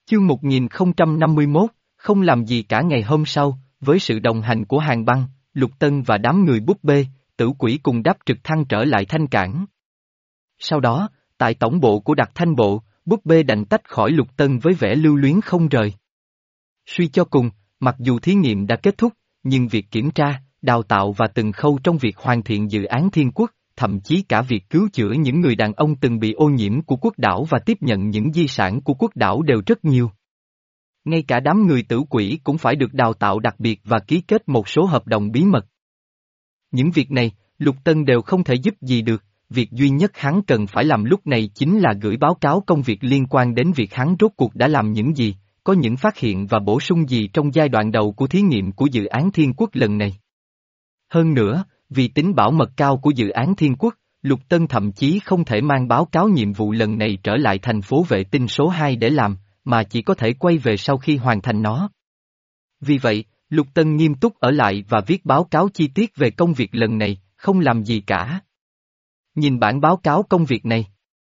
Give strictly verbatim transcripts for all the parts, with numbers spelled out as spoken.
Chương một nghìn không trăm năm mươi mốt, không làm gì cả. Ngày hôm sau, với sự đồng hành của Hàng Băng, Lục Tân và đám người búp bê, Tử Quỷ cùng đáp trực thăng trở lại Thanh Cảng. Sau đó, tại tổng bộ của Đặc Thanh Bộ, búp bê đành tách khỏi Lục Tân với vẻ lưu luyến không rời. Suy cho cùng, mặc dù thí nghiệm đã kết thúc, nhưng việc kiểm tra, đào tạo và từng khâu trong việc hoàn thiện dự án Thiên Quốc, thậm chí cả việc cứu chữa những người đàn ông từng bị ô nhiễm của quốc đảo và tiếp nhận những di sản của quốc đảo đều rất nhiều. Ngay cả đám người Tử Quỷ cũng phải được đào tạo đặc biệt và ký kết một số hợp đồng bí mật. Những việc này, Lục Tân đều không thể giúp gì được, việc duy nhất hắn cần phải làm lúc này chính là gửi báo cáo công việc liên quan đến việc hắn rốt cuộc đã làm những gì, có những phát hiện và bổ sung gì trong giai đoạn đầu của thí nghiệm của dự án Thiên Quốc lần này. Hơn nữa, vì tính bảo mật cao của dự án Thiên Quốc, Lục Tân thậm chí không thể mang báo cáo nhiệm vụ lần này trở lại thành phố vệ tinh số hai để làm, mà chỉ có thể quay về sau khi hoàn thành nó. Vì vậy, Lục Tân nghiêm túc ở lại và viết báo cáo chi tiết về công việc lần này, không làm gì cả. Nhìn bản báo cáo công việc này,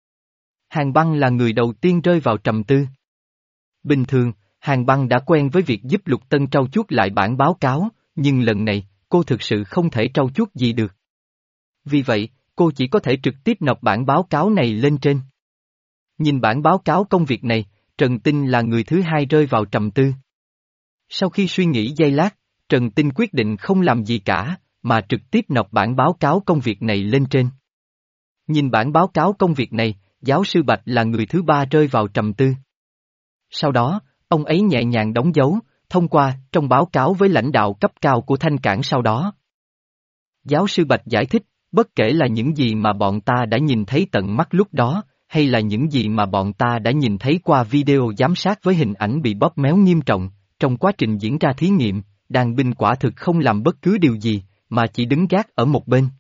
Hàng Băng là người đầu tiên rơi vào trầm tư. Bình thường, Hàng Băng đã quen với việc giúp Lục Tân trau chuốt lại bản báo cáo, nhưng lần này, cô thực sự không thể trau chuốt gì được. Vì vậy, cô chỉ có thể trực tiếp nộp bản báo cáo này lên trên. Nhìn bản báo cáo công việc này, Trần Tinh là người thứ hai rơi vào trầm tư. Sau khi suy nghĩ giây lát, Trần Tinh quyết định không làm gì cả, mà trực tiếp nộp bản báo cáo công việc này lên trên. Nhìn bản báo cáo công việc này, giáo sư Bạch là người thứ ba rơi vào trầm tư. Sau đó, ông ấy nhẹ nhàng đóng dấu, thông qua trong báo cáo với lãnh đạo cấp cao của Thanh Cảng sau đó. Giáo sư Bạch giải thích, bất kể là những gì mà bọn ta đã nhìn thấy tận mắt lúc đó, hay là những gì mà bọn ta đã nhìn thấy qua video giám sát với hình ảnh bị bóp méo nghiêm trọng, trong quá trình diễn ra thí nghiệm, đàn binh quả thực không làm bất cứ điều gì, mà chỉ đứng gác ở một bên.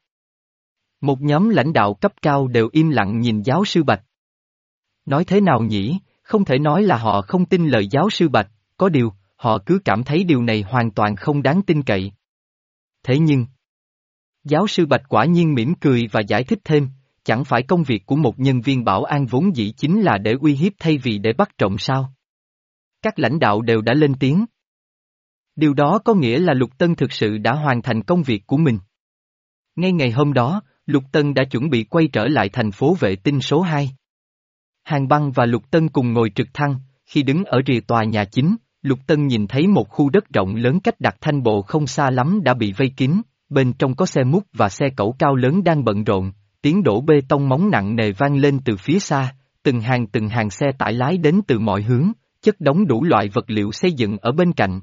Một nhóm lãnh đạo cấp cao đều im lặng nhìn giáo sư Bạch. Nói thế nào nhỉ, không thể nói là họ không tin lời giáo sư Bạch, có điều, họ cứ cảm thấy điều này hoàn toàn không đáng tin cậy. Thế nhưng, giáo sư Bạch quả nhiên mỉm cười và giải thích thêm, chẳng phải công việc của một nhân viên bảo an vốn dĩ chính là để uy hiếp thay vì để bắt trộm sao? Các lãnh đạo đều đã lên tiếng. Điều đó có nghĩa là Lục Tân thực sự đã hoàn thành công việc của mình. Ngay ngày hôm đó, Lục Tân đã chuẩn bị quay trở lại thành phố vệ tinh số hai. Hàng Băng và Lục Tân cùng ngồi trực thăng, khi đứng ở rìa tòa nhà chính, Lục Tân nhìn thấy một khu đất rộng lớn cách Đặc Thanh Bộ không xa lắm đã bị vây kín, bên trong có xe múc và xe cẩu cao lớn đang bận rộn, tiếng đổ bê tông móng nặng nề vang lên từ phía xa, từng hàng từng hàng xe tải lái đến từ mọi hướng, chất đống đủ loại vật liệu xây dựng ở bên cạnh.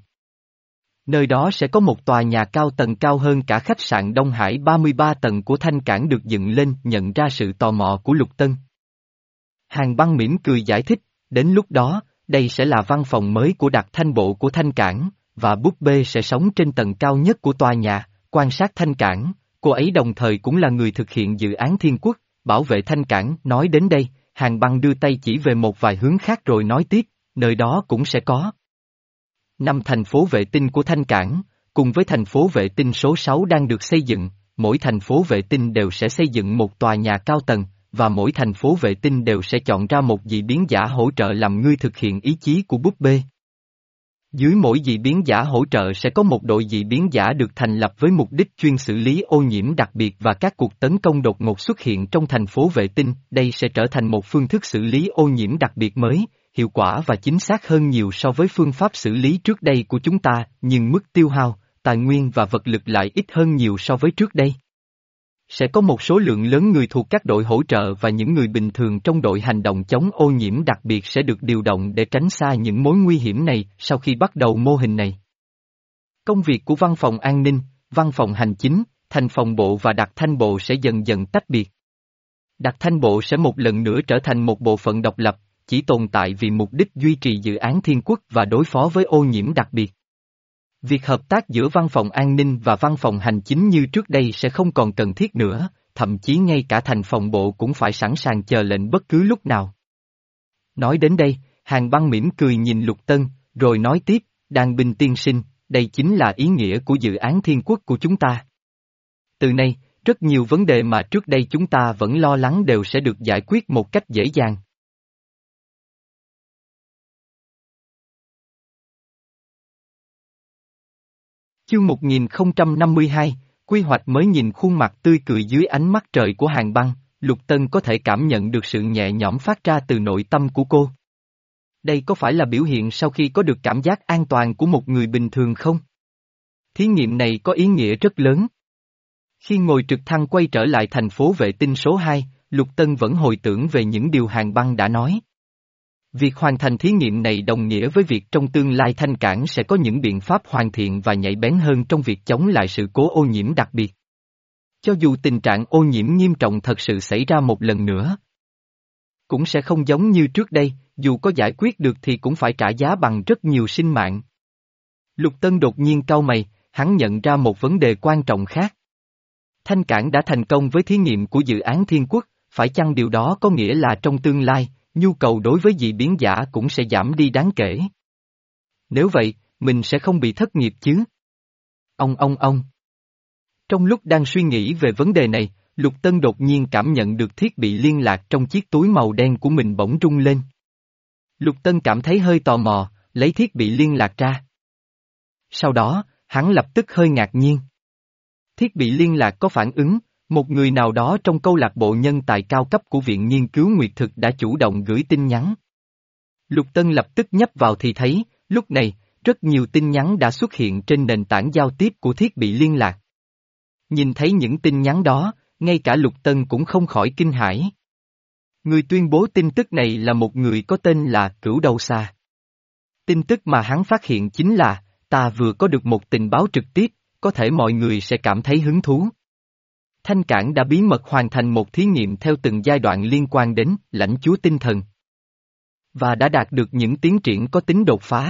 Nơi đó sẽ có một tòa nhà cao tầng cao hơn cả khách sạn Đông Hải ba mươi ba tầng của Thanh Cảng được dựng lên, nhận ra sự tò mò của Lục Tân. Hàng Băng mỉm cười giải thích, đến lúc đó, đây sẽ là văn phòng mới của Đặc Thanh Bộ của Thanh Cảng, và búp bê sẽ sống trên tầng cao nhất của tòa nhà, quan sát Thanh Cảng, cô ấy đồng thời cũng là người thực hiện dự án Thiên Quốc, bảo vệ Thanh Cảng. Nói đến đây, Hàng Băng đưa tay chỉ về một vài hướng khác rồi nói tiếp, nơi đó cũng sẽ có năm thành phố vệ tinh của Thanh Cảng, cùng với thành phố vệ tinh số sáu đang được xây dựng, mỗi thành phố vệ tinh đều sẽ xây dựng một tòa nhà cao tầng, và mỗi thành phố vệ tinh đều sẽ chọn ra một dị biến giả hỗ trợ làm người thực hiện ý chí của búp bê. Dưới mỗi dị biến giả hỗ trợ sẽ có một đội dị biến giả được thành lập với mục đích chuyên xử lý ô nhiễm đặc biệt và các cuộc tấn công đột ngột xuất hiện trong thành phố vệ tinh. Đây sẽ trở thành một phương thức xử lý ô nhiễm đặc biệt mới, hiệu quả và chính xác hơn nhiều so với phương pháp xử lý trước đây của chúng ta, nhưng mức tiêu hao, tài nguyên và vật lực lại ít hơn nhiều so với trước đây. Sẽ có một số lượng lớn người thuộc các đội hỗ trợ và những người bình thường trong đội hành động chống ô nhiễm đặc biệt sẽ được điều động để tránh xa những mối nguy hiểm này. Sau khi bắt đầu mô hình này, công việc của văn phòng an ninh, văn phòng hành chính, thành phòng bộ và Đặc Thanh Bộ sẽ dần dần tách biệt. Đặc Thanh Bộ sẽ một lần nữa trở thành một bộ phận độc lập, chỉ tồn tại vì mục đích duy trì dự án Thiên Quốc và đối phó với ô nhiễm đặc biệt. Việc hợp tác giữa văn phòng an ninh và văn phòng hành chính như trước đây sẽ không còn cần thiết nữa, thậm chí ngay cả thành phòng bộ cũng phải sẵn sàng chờ lệnh bất cứ lúc nào. Nói đến đây, Hàng Băng mỉm cười nhìn Lục Tân, rồi nói tiếp, Đan binh tiên sinh, đây chính là ý nghĩa của dự án Thiên Quốc của chúng ta. Từ nay, rất nhiều vấn đề mà trước đây chúng ta vẫn lo lắng đều sẽ được giải quyết một cách dễ dàng. Chương một nghìn không trăm năm mươi hai, quy hoạch mới. Nhìn khuôn mặt tươi cười dưới ánh mắt trời của Hàn Băng, Lục Tân có thể cảm nhận được sự nhẹ nhõm phát ra từ nội tâm của cô. Đây có phải là biểu hiện sau khi có được cảm giác an toàn của một người bình thường không? Thí nghiệm này có ý nghĩa rất lớn. Khi ngồi trực thăng quay trở lại thành phố vệ tinh số hai, Lục Tân vẫn hồi tưởng về những điều Hàn Băng đã nói. Việc hoàn thành thí nghiệm này đồng nghĩa với việc trong tương lai Thanh Cảng sẽ có những biện pháp hoàn thiện và nhạy bén hơn trong việc chống lại sự cố ô nhiễm đặc biệt. Cho dù tình trạng ô nhiễm nghiêm trọng thật sự xảy ra một lần nữa, cũng sẽ không giống như trước đây, dù có giải quyết được thì cũng phải trả giá bằng rất nhiều sinh mạng. Lục Tân đột nhiên cau mày, hắn nhận ra một vấn đề quan trọng khác. Thanh Cảng đã thành công với thí nghiệm của dự án Thiên Quốc, phải chăng điều đó có nghĩa là trong tương lai, nhu cầu đối với dị biến giả cũng sẽ giảm đi đáng kể? Nếu vậy, mình sẽ không bị thất nghiệp chứ? Ông ông ông. Trong lúc đang suy nghĩ về vấn đề này, Lục Tân đột nhiên cảm nhận được thiết bị liên lạc trong chiếc túi màu đen của mình bỗng rung lên. Lục Tân cảm thấy hơi tò mò, lấy thiết bị liên lạc ra. Sau đó, hắn lập tức hơi ngạc nhiên. Thiết bị liên lạc có phản ứng, một người nào đó trong câu lạc bộ nhân tài cao cấp của Viện Nghiên cứu Nguyệt Thực đã chủ động gửi tin nhắn. Lục Tân lập tức nhấp vào thì thấy, lúc này, rất nhiều tin nhắn đã xuất hiện trên nền tảng giao tiếp của thiết bị liên lạc. Nhìn thấy những tin nhắn đó, ngay cả Lục Tân cũng không khỏi kinh hãi. Người tuyên bố tin tức này là một người có tên là Cửu Đầu Xà. Tin tức mà hắn phát hiện chính là, ta vừa có được một tình báo trực tiếp, có thể mọi người sẽ cảm thấy hứng thú. Thanh Cảng đã bí mật hoàn thành một thí nghiệm theo từng giai đoạn liên quan đến lãnh chúa tinh thần. Và đã đạt được những tiến triển có tính đột phá.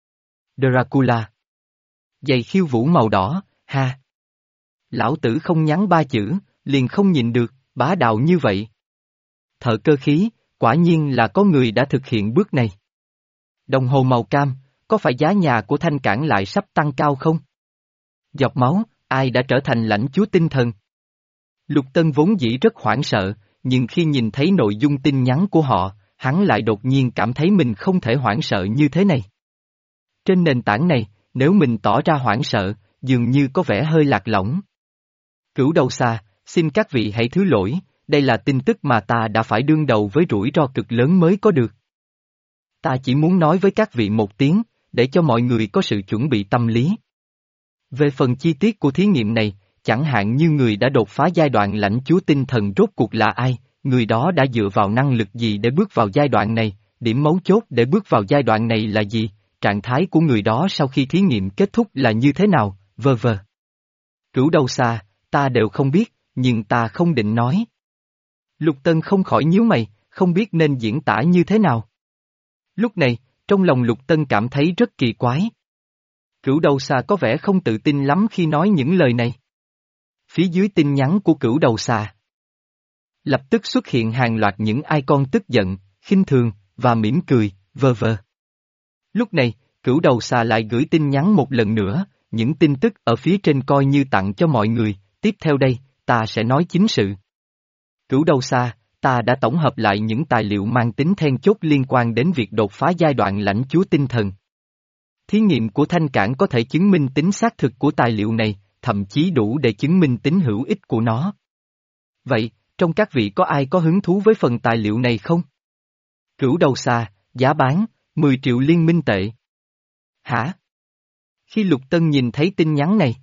Dracula. Giày khiêu vũ màu đỏ, ha. Lão tử không nhắn ba chữ, liền không nhìn được, bá đạo như vậy. Thợ cơ khí, quả nhiên là có người đã thực hiện bước này. Đồng hồ màu cam, có phải giá nhà của Thanh Cảng lại sắp tăng cao không? Giọt máu, ai đã trở thành lãnh chúa tinh thần? Lục Tân vốn dĩ rất hoảng sợ, nhưng khi nhìn thấy nội dung tin nhắn của họ, hắn lại đột nhiên cảm thấy mình không thể hoảng sợ như thế này. Trên nền tảng này, nếu mình tỏ ra hoảng sợ, dường như có vẻ hơi lạc lõng. Cửu Đầu Xà, xin các vị hãy thứ lỗi, đây là tin tức mà ta đã phải đương đầu với rủi ro cực lớn mới có được. Ta chỉ muốn nói với các vị một tiếng, để cho mọi người có sự chuẩn bị tâm lý. Về phần chi tiết của thí nghiệm này, chẳng hạn như người đã đột phá giai đoạn lãnh chúa tinh thần rốt cuộc là ai, người đó đã dựa vào năng lực gì để bước vào giai đoạn này, điểm mấu chốt để bước vào giai đoạn này là gì, trạng thái của người đó sau khi thí nghiệm kết thúc là như thế nào, vơ vơ. Cửu Đầu Xà, ta đều không biết, nhưng ta không định nói. Lục Tân không khỏi nhíu mày, không biết nên diễn tả như thế nào. Lúc này, trong lòng Lục Tân cảm thấy rất kỳ quái. Cửu Đầu Xà có vẻ không tự tin lắm khi nói những lời này. Phía dưới tin nhắn của Cửu Đầu Xà, lập tức xuất hiện hàng loạt những icon tức giận, khinh thường, và mỉm cười, vơ vơ. Lúc này, Cửu Đầu Xà lại gửi tin nhắn một lần nữa, những tin tức ở phía trên coi như tặng cho mọi người, tiếp theo đây, ta sẽ nói chính sự. Cửu Đầu Xà, ta đã tổng hợp lại những tài liệu mang tính then chốt liên quan đến việc đột phá giai đoạn lãnh chúa tinh thần. Thí nghiệm của Thanh Cảng có thể chứng minh tính xác thực của tài liệu này, thậm chí đủ để chứng minh tính hữu ích của nó. Vậy, trong các vị có ai có hứng thú với phần tài liệu này không? Cửu Đầu Xà, giá bán, mười triệu liên minh tệ. Hả? Khi Lục Tân nhìn thấy tin nhắn này,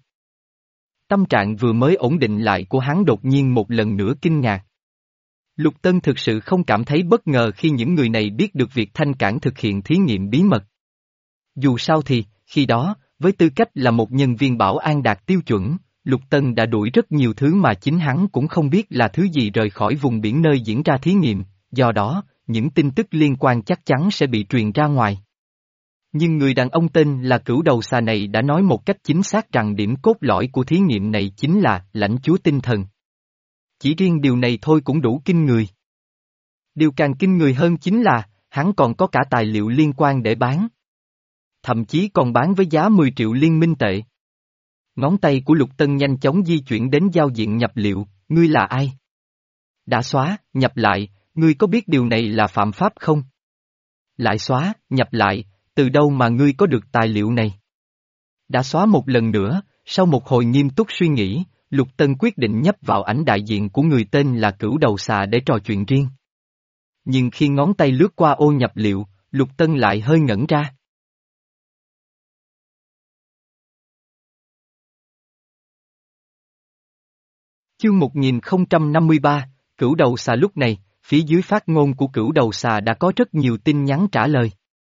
tâm trạng vừa mới ổn định lại của hắn đột nhiên một lần nữa kinh ngạc. Lục Tân thực sự không cảm thấy bất ngờ khi những người này biết được việc Thanh Cảng thực hiện thí nghiệm bí mật. Dù sao thì, khi đó, với tư cách là một nhân viên bảo an đạt tiêu chuẩn, Lục Tân đã đuổi rất nhiều thứ mà chính hắn cũng không biết là thứ gì rời khỏi vùng biển nơi diễn ra thí nghiệm, do đó, những tin tức liên quan chắc chắn sẽ bị truyền ra ngoài. Nhưng người đàn ông tên là Cửu Đầu Xà này đã nói một cách chính xác rằng điểm cốt lõi của thí nghiệm này chính là lãnh chúa tinh thần. Chỉ riêng điều này thôi cũng đủ kinh người. Điều càng kinh người hơn chính là, hắn còn có cả tài liệu liên quan để bán. Thậm chí còn bán với giá mười triệu liên minh tệ. Ngón tay của Lục Tân nhanh chóng di chuyển đến giao diện nhập liệu, ngươi là ai? Đã xóa, nhập lại, ngươi có biết điều này là phạm pháp không? Lại xóa, nhập lại, từ đâu mà ngươi có được tài liệu này? Đã xóa một lần nữa, sau một hồi nghiêm túc suy nghĩ, Lục Tân quyết định nhấp vào ảnh đại diện của người tên là Cửu Đầu Xà để trò chuyện riêng. Nhưng khi ngón tay lướt qua ô nhập liệu, Lục Tân lại hơi ngẩn ra. Chương một nghìn không trăm năm mươi ba, Cửu Đầu Xà. Lúc này, phía dưới phát ngôn của Cửu Đầu Xà đã có rất nhiều tin nhắn trả lời.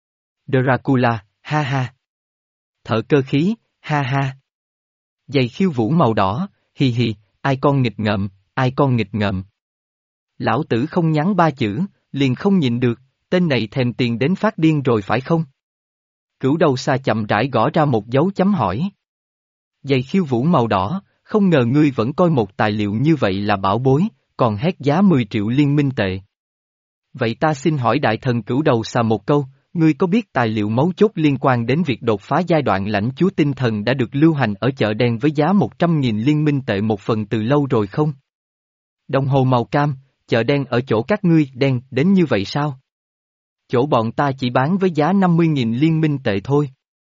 Dracula, ha ha. Thợ cơ khí, ha ha. Giày khiêu vũ màu đỏ, hi hi, ai con nghịch ngợm, ai con nghịch ngợm. Lão tử không nhắn ba chữ, liền không nhịn được, tên này thèm tiền đến phát điên rồi phải không? Cửu Đầu Xà chậm rãi gõ ra một dấu chấm hỏi. Giày khiêu vũ màu đỏ, không ngờ ngươi vẫn coi một tài liệu như vậy là bảo bối, còn hét giá mười triệu liên minh tệ. Vậy ta xin hỏi đại thần Cửu Đầu Xà một câu, ngươi có biết tài liệu mấu chốt liên quan đến việc đột phá giai đoạn lãnh chúa tinh thần đã được lưu hành ở chợ đen với giá một trăm nghìn liên minh tệ một phần từ lâu rồi không? Đồng hồ màu cam, chợ đen ở chỗ các ngươi đen đến như vậy sao? Chỗ bọn ta chỉ bán với giá năm mươi nghìn liên minh tệ thôi.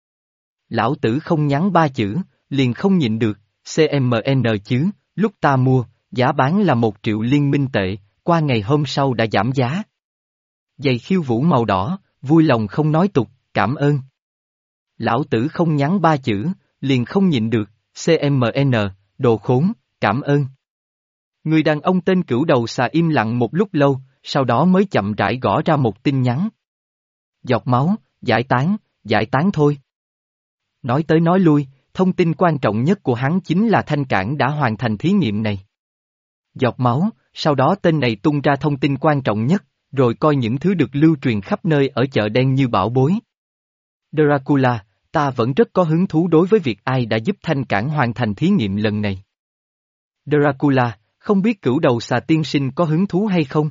Lão tử không nhắn ba chữ, liền không nhịn được, xê em en chứ, lúc ta mua, giá bán là một triệu liên minh tệ, qua ngày hôm sau đã giảm giá. Giày khiêu vũ màu đỏ, vui lòng không nói tục, cảm ơn. Lão tử không nhắn ba chữ, liền không nhịn được, xê em en, đồ khốn, cảm ơn. Người đàn ông tên Cửu Đầu Xà im lặng một lúc lâu, sau đó mới chậm rãi gõ ra một tin nhắn. Giọt máu, giải tán, giải tán thôi. Nói tới nói lui, thông tin quan trọng nhất của hắn chính là Thanh Cảng đã hoàn thành thí nghiệm này. Giọt máu, sau đó tên này tung ra thông tin quan trọng nhất, rồi coi những thứ được lưu truyền khắp nơi ở chợ đen như bảo bối. Dracula, ta vẫn rất có hứng thú đối với việc ai đã giúp Thanh Cảng hoàn thành thí nghiệm lần này. Dracula, không biết Cửu Đầu Xà tiên sinh có hứng thú hay không?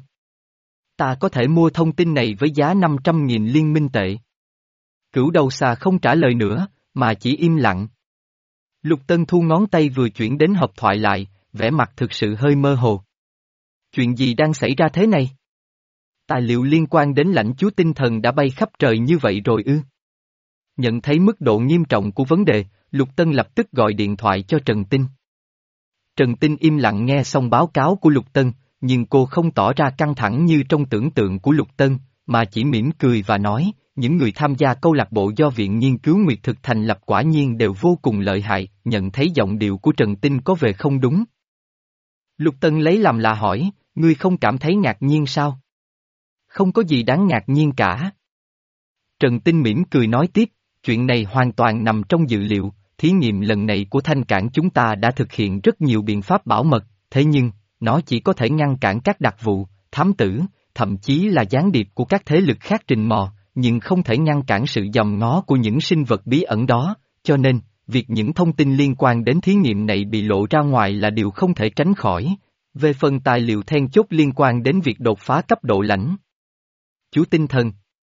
Ta có thể mua thông tin này với giá năm trăm nghìn liên minh tệ. Cửu Đầu Xà không trả lời nữa, mà chỉ im lặng. Lục Tân thu ngón tay vừa chuyển đến hộp thoại lại, vẻ mặt thực sự hơi mơ hồ. Chuyện gì đang xảy ra thế này? Tài liệu liên quan đến lãnh chúa tinh thần đã bay khắp trời như vậy rồi ư? Nhận thấy mức độ nghiêm trọng của vấn đề, Lục Tân lập tức gọi điện thoại cho Trần Tinh. Trần Tinh im lặng nghe xong báo cáo của Lục Tân, nhưng cô không tỏ ra căng thẳng như trong tưởng tượng của Lục Tân, mà chỉ mỉm cười và nói, những người tham gia câu lạc bộ do Viện Nghiên cứu Nguyệt Thực thành lập quả nhiên đều vô cùng lợi hại, nhận thấy giọng điệu của Trần Tinh có vẻ không đúng. Lục Tân lấy làm lạ hỏi, ngươi không cảm thấy ngạc nhiên sao? Không có gì đáng ngạc nhiên cả. Trần Tinh mỉm cười nói tiếp, chuyện này hoàn toàn nằm trong dự liệu, thí nghiệm lần này của Thanh Cảng chúng ta đã thực hiện rất nhiều biện pháp bảo mật, thế nhưng, nó chỉ có thể ngăn cản các đặc vụ, thám tử, thậm chí là gián điệp của các thế lực khác rình mò, nhưng không thể ngăn cản sự dòm ngó của những sinh vật bí ẩn đó, cho nên, việc những thông tin liên quan đến thí nghiệm này bị lộ ra ngoài là điều không thể tránh khỏi. Về phần tài liệu then chốt liên quan đến việc đột phá cấp độ lãnh chúa tinh thần,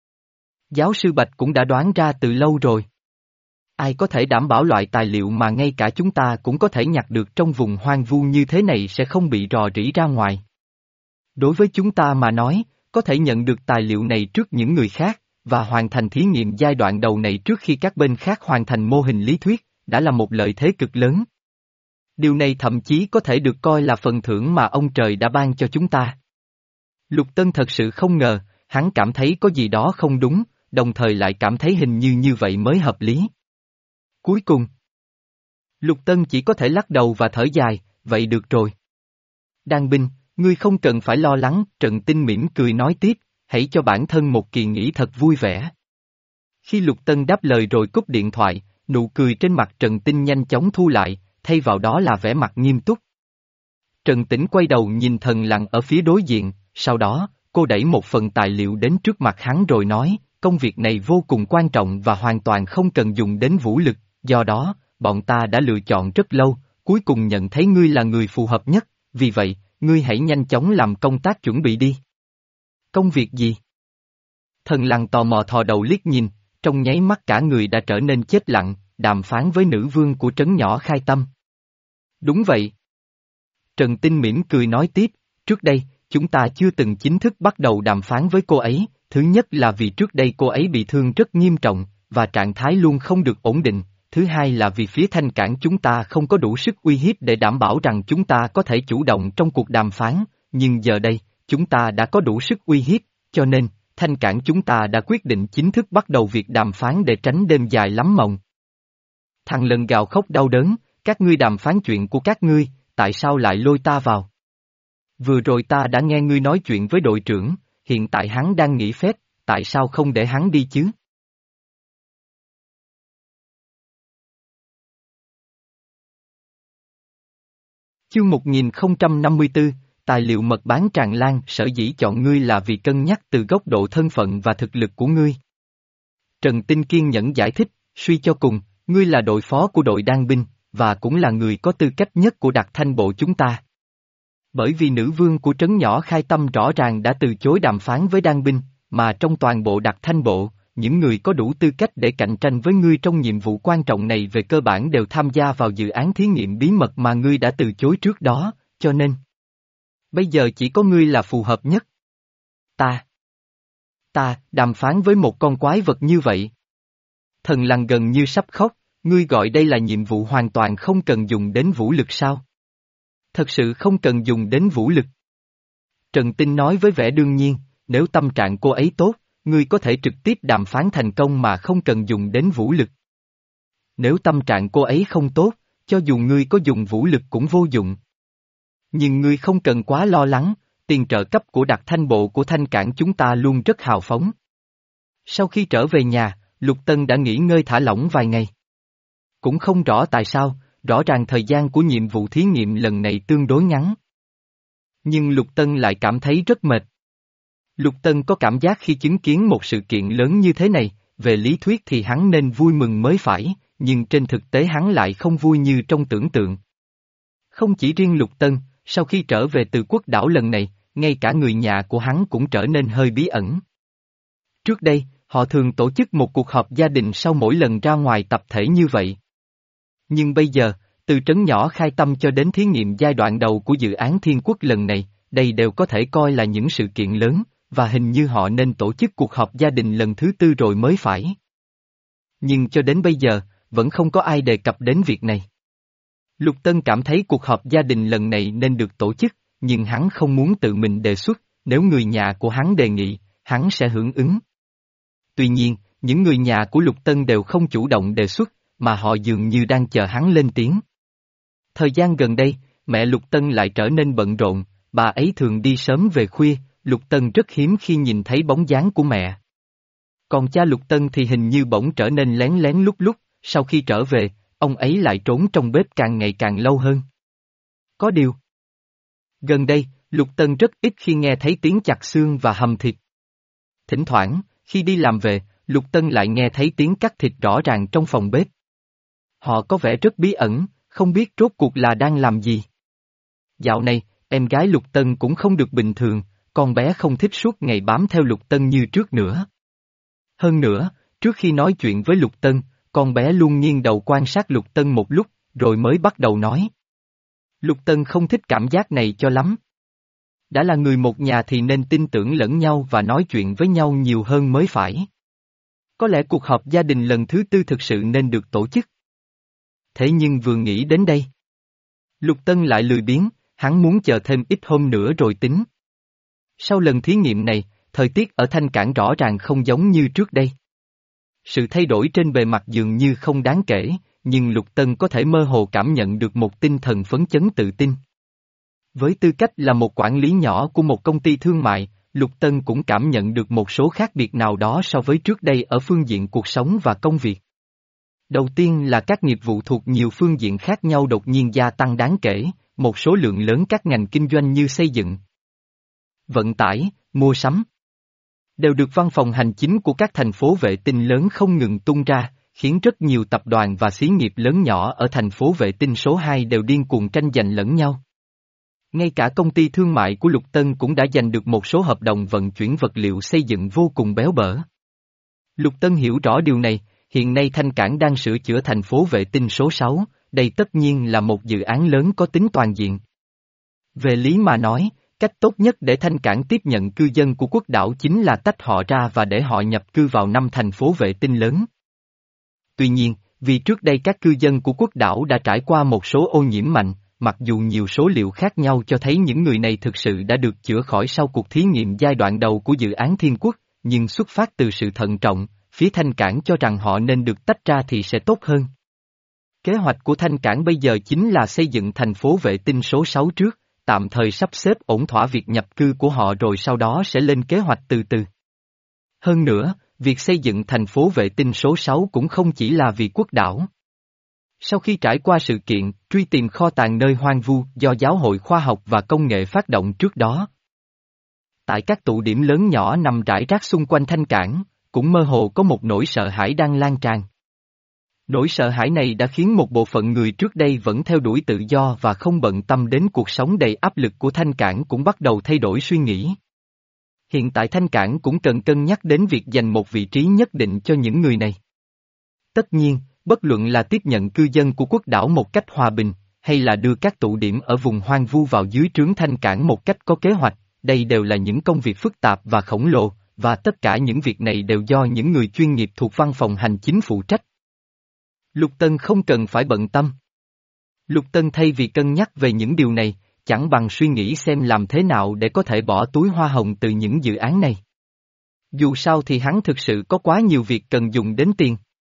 giáo sư Bạch cũng đã đoán ra từ lâu rồi. Ai có thể đảm bảo loại tài liệu mà ngay cả chúng ta cũng có thể nhặt được trong vùng hoang vu như thế này sẽ không bị rò rỉ ra ngoài? Đối với chúng ta mà nói, có thể nhận được tài liệu này trước những người khác, và hoàn thành thí nghiệm giai đoạn đầu này trước khi các bên khác hoàn thành mô hình lý thuyết, đã là một lợi thế cực lớn. Điều này thậm chí có thể được coi là phần thưởng mà ông trời đã ban cho chúng ta. Lục Tân thật sự không ngờ, hắn cảm thấy có gì đó không đúng, đồng thời lại cảm thấy hình như như vậy mới hợp lý. Cuối cùng, Lục Tân chỉ có thể lắc đầu và thở dài, vậy được rồi. Đan binh, ngươi không cần phải lo lắng, Trần Tinh mỉm cười nói tiếp, hãy cho bản thân một kỳ nghỉ thật vui vẻ. Khi Lục Tân đáp lời rồi cúp điện thoại, nụ cười trên mặt Trần Tinh nhanh chóng thu lại, thay vào đó là vẻ mặt nghiêm túc. Trần Tĩnh quay đầu nhìn Thần Lặng ở phía đối diện, sau đó, cô đẩy một phần tài liệu đến trước mặt hắn rồi nói, công việc này vô cùng quan trọng và hoàn toàn không cần dùng đến vũ lực, do đó, bọn ta đã lựa chọn rất lâu, cuối cùng nhận thấy ngươi là người phù hợp nhất, vì vậy, ngươi hãy nhanh chóng làm công tác chuẩn bị đi. Công việc gì? Thần Lặng tò mò thò đầu liếc nhìn, trong nháy mắt cả người đã trở nên chết lặng, đàm phán với nữ vương của trấn nhỏ Khai Tâm. Đúng vậy. Trần Tinh mỉm cười nói tiếp, trước đây, chúng ta chưa từng chính thức bắt đầu đàm phán với cô ấy, thứ nhất là vì trước đây cô ấy bị thương rất nghiêm trọng, và trạng thái luôn không được ổn định, thứ hai là vì phía Thanh Cảng chúng ta không có đủ sức uy hiếp để đảm bảo rằng chúng ta có thể chủ động trong cuộc đàm phán, nhưng giờ đây, chúng ta đã có đủ sức uy hiếp, cho nên, Thanh Cảng chúng ta đã quyết định chính thức bắt đầu việc đàm phán để tránh đêm dài lắm mộng. Thằng Lần gào khóc đau đớn, các ngươi đàm phán chuyện của các ngươi, tại sao lại lôi ta vào? Vừa rồi ta đã nghe ngươi nói chuyện với đội trưởng, hiện tại hắn đang nghỉ phép, tại sao không để hắn đi chứ? Chương một nghìn không trăm năm mươi tư, tài liệu mật bán tràn lan, sở dĩ chọn ngươi là vì cân nhắc từ góc độ thân phận và thực lực của ngươi. Trần Tinh kiên nhẫn giải thích, suy cho cùng, ngươi là đội phó của đội đan binh, và cũng là người có tư cách nhất của Đặc Thanh Bộ chúng ta. Bởi vì nữ vương của trấn nhỏ Khai Tâm rõ ràng đã từ chối đàm phán với đan binh, mà trong toàn bộ Đặc Thanh Bộ, những người có đủ tư cách để cạnh tranh với ngươi trong nhiệm vụ quan trọng này về cơ bản đều tham gia vào dự án thí nghiệm bí mật mà ngươi đã từ chối trước đó, cho nên bây giờ chỉ có ngươi là phù hợp nhất. Ta Ta, đàm phán với một con quái vật như vậy. Thần Lằn gần như sắp khóc, ngươi gọi đây là nhiệm vụ hoàn toàn không cần dùng đến vũ lực sao? Thật sự không cần dùng đến vũ lực. Trần Tinh nói với vẻ đương nhiên, nếu tâm trạng cô ấy tốt, ngươi có thể trực tiếp đàm phán thành công mà không cần dùng đến vũ lực. Nếu tâm trạng cô ấy không tốt, cho dù ngươi có dùng vũ lực cũng vô dụng. Nhưng ngươi không cần quá lo lắng, tiền trợ cấp của Đặc Thanh Bộ của Thanh Cảng chúng ta luôn rất hào phóng. Sau khi trở về nhà, Lục Tân đã nghỉ ngơi thả lỏng vài ngày. Cũng không rõ tại sao, rõ ràng thời gian của nhiệm vụ thí nghiệm lần này tương đối ngắn. Nhưng Lục Tân lại cảm thấy rất mệt. Lục Tân có cảm giác khi chứng kiến một sự kiện lớn như thế này, về lý thuyết thì hắn nên vui mừng mới phải, nhưng trên thực tế hắn lại không vui như trong tưởng tượng. Không chỉ riêng Lục Tân, sau khi trở về từ quốc đảo lần này, ngay cả người nhà của hắn cũng trở nên hơi bí ẩn. Trước đây, họ thường tổ chức một cuộc họp gia đình sau mỗi lần ra ngoài tập thể như vậy. Nhưng bây giờ, từ trấn nhỏ Khai Tâm cho đến thí nghiệm giai đoạn đầu của dự án Thiên Quốc lần này, đây đều có thể coi là những sự kiện lớn, và hình như họ nên tổ chức cuộc họp gia đình lần thứ tư rồi mới phải. Nhưng cho đến bây giờ, vẫn không có ai đề cập đến việc này. Lục Tân cảm thấy cuộc họp gia đình lần này nên được tổ chức, nhưng hắn không muốn tự mình đề xuất, nếu người nhà của hắn đề nghị, hắn sẽ hưởng ứng. Tuy nhiên, những người nhà của Lục Tân đều không chủ động đề xuất, mà họ dường như đang chờ hắn lên tiếng. Thời gian gần đây, mẹ Lục Tân lại trở nên bận rộn, bà ấy thường đi sớm về khuya, Lục Tân rất hiếm khi nhìn thấy bóng dáng của mẹ. Còn cha Lục Tân thì hình như bỗng trở nên lén lén lúc lúc, sau khi trở về, ông ấy lại trốn trong bếp càng ngày càng lâu hơn. Có điều. Gần đây, Lục Tân rất ít khi nghe thấy tiếng chặt xương và hầm thịt. Thỉnh thoảng, khi đi làm về, Lục Tân lại nghe thấy tiếng cắt thịt rõ ràng trong phòng bếp. Họ có vẻ rất bí ẩn, không biết rốt cuộc là đang làm gì. Dạo này, em gái Lục Tân cũng không được bình thường, con bé không thích suốt ngày bám theo Lục Tân như trước nữa. Hơn nữa, trước khi nói chuyện với Lục Tân, con bé luôn nghiêng đầu quan sát Lục Tân một lúc, rồi mới bắt đầu nói. Lục Tân không thích cảm giác này cho lắm. Đã là người một nhà thì nên tin tưởng lẫn nhau và nói chuyện với nhau nhiều hơn mới phải. Có lẽ cuộc họp gia đình lần thứ tư thực sự nên được tổ chức. Thế nhưng vừa nghĩ đến đây, Lục Tân lại lười biếng, hắn muốn chờ thêm ít hôm nữa rồi tính. Sau lần thí nghiệm này, thời tiết ở Thanh Cảng rõ ràng không giống như trước đây. Sự thay đổi trên bề mặt dường như không đáng kể, nhưng Lục Tân có thể mơ hồ cảm nhận được một tinh thần phấn chấn tự tin. Với tư cách là một quản lý nhỏ của một công ty thương mại, Lục Tân cũng cảm nhận được một số khác biệt nào đó so với trước đây ở phương diện cuộc sống và công việc. Đầu tiên là các nghiệp vụ thuộc nhiều phương diện khác nhau đột nhiên gia tăng đáng kể, một số lượng lớn các ngành kinh doanh như xây dựng, vận tải, mua sắm, đều được văn phòng hành chính của các thành phố vệ tinh lớn không ngừng tung ra, khiến rất nhiều tập đoàn và xí nghiệp lớn nhỏ ở thành phố vệ tinh số hai đều điên cuồng tranh giành lẫn nhau. Ngay cả công ty thương mại của Lục Tân cũng đã giành được một số hợp đồng vận chuyển vật liệu xây dựng vô cùng béo bở. Lục Tân hiểu rõ điều này, hiện nay Thanh Cảng đang sửa chữa thành phố vệ tinh số sáu, đây tất nhiên là một dự án lớn có tính toàn diện. Về lý mà nói, cách tốt nhất để Thanh Cảng tiếp nhận cư dân của quốc đảo chính là tách họ ra và để họ nhập cư vào năm thành phố vệ tinh lớn. Tuy nhiên, vì trước đây các cư dân của quốc đảo đã trải qua một số ô nhiễm mạnh, mặc dù nhiều số liệu khác nhau cho thấy những người này thực sự đã được chữa khỏi sau cuộc thí nghiệm giai đoạn đầu của dự án Thiên Quốc, nhưng xuất phát từ sự thận trọng, phía Thanh Cảng cho rằng họ nên được tách ra thì sẽ tốt hơn. Kế hoạch của Thanh Cảng bây giờ chính là xây dựng thành phố vệ tinh số sáu trước, tạm thời sắp xếp ổn thỏa việc nhập cư của họ rồi sau đó sẽ lên kế hoạch từ từ. Hơn nữa, việc xây dựng thành phố vệ tinh số sáu cũng không chỉ là vì quốc đảo. Sau khi trải qua sự kiện truy tìm kho tàng nơi hoang vu do Giáo hội Khoa học và Công nghệ phát động trước đó, tại các tụ điểm lớn nhỏ nằm rải rác xung quanh Thanh Cảng, cũng mơ hồ có một nỗi sợ hãi đang lan tràn. Nỗi sợ hãi này đã khiến một bộ phận người trước đây vẫn theo đuổi tự do và không bận tâm đến cuộc sống đầy áp lực của Thanh Cảng cũng bắt đầu thay đổi suy nghĩ. Hiện tại Thanh Cảng cũng cần cân nhắc đến việc dành một vị trí nhất định cho những người này. Tất nhiên, bất luận là tiếp nhận cư dân của quốc đảo một cách hòa bình, hay là đưa các tụ điểm ở vùng hoang vu vào dưới trướng Thanh Cảng một cách có kế hoạch, đây đều là những công việc phức tạp và khổng lồ, và tất cả những việc này đều do những người chuyên nghiệp thuộc văn phòng hành chính phụ trách. Lục Tân không cần phải bận tâm. Lục Tân thay vì cân nhắc về những điều này, chẳng bằng suy nghĩ xem làm thế nào để có thể bỏ túi hoa hồng từ những dự án này. Dù sao thì hắn thực sự có quá nhiều việc cần dùng đến tiền.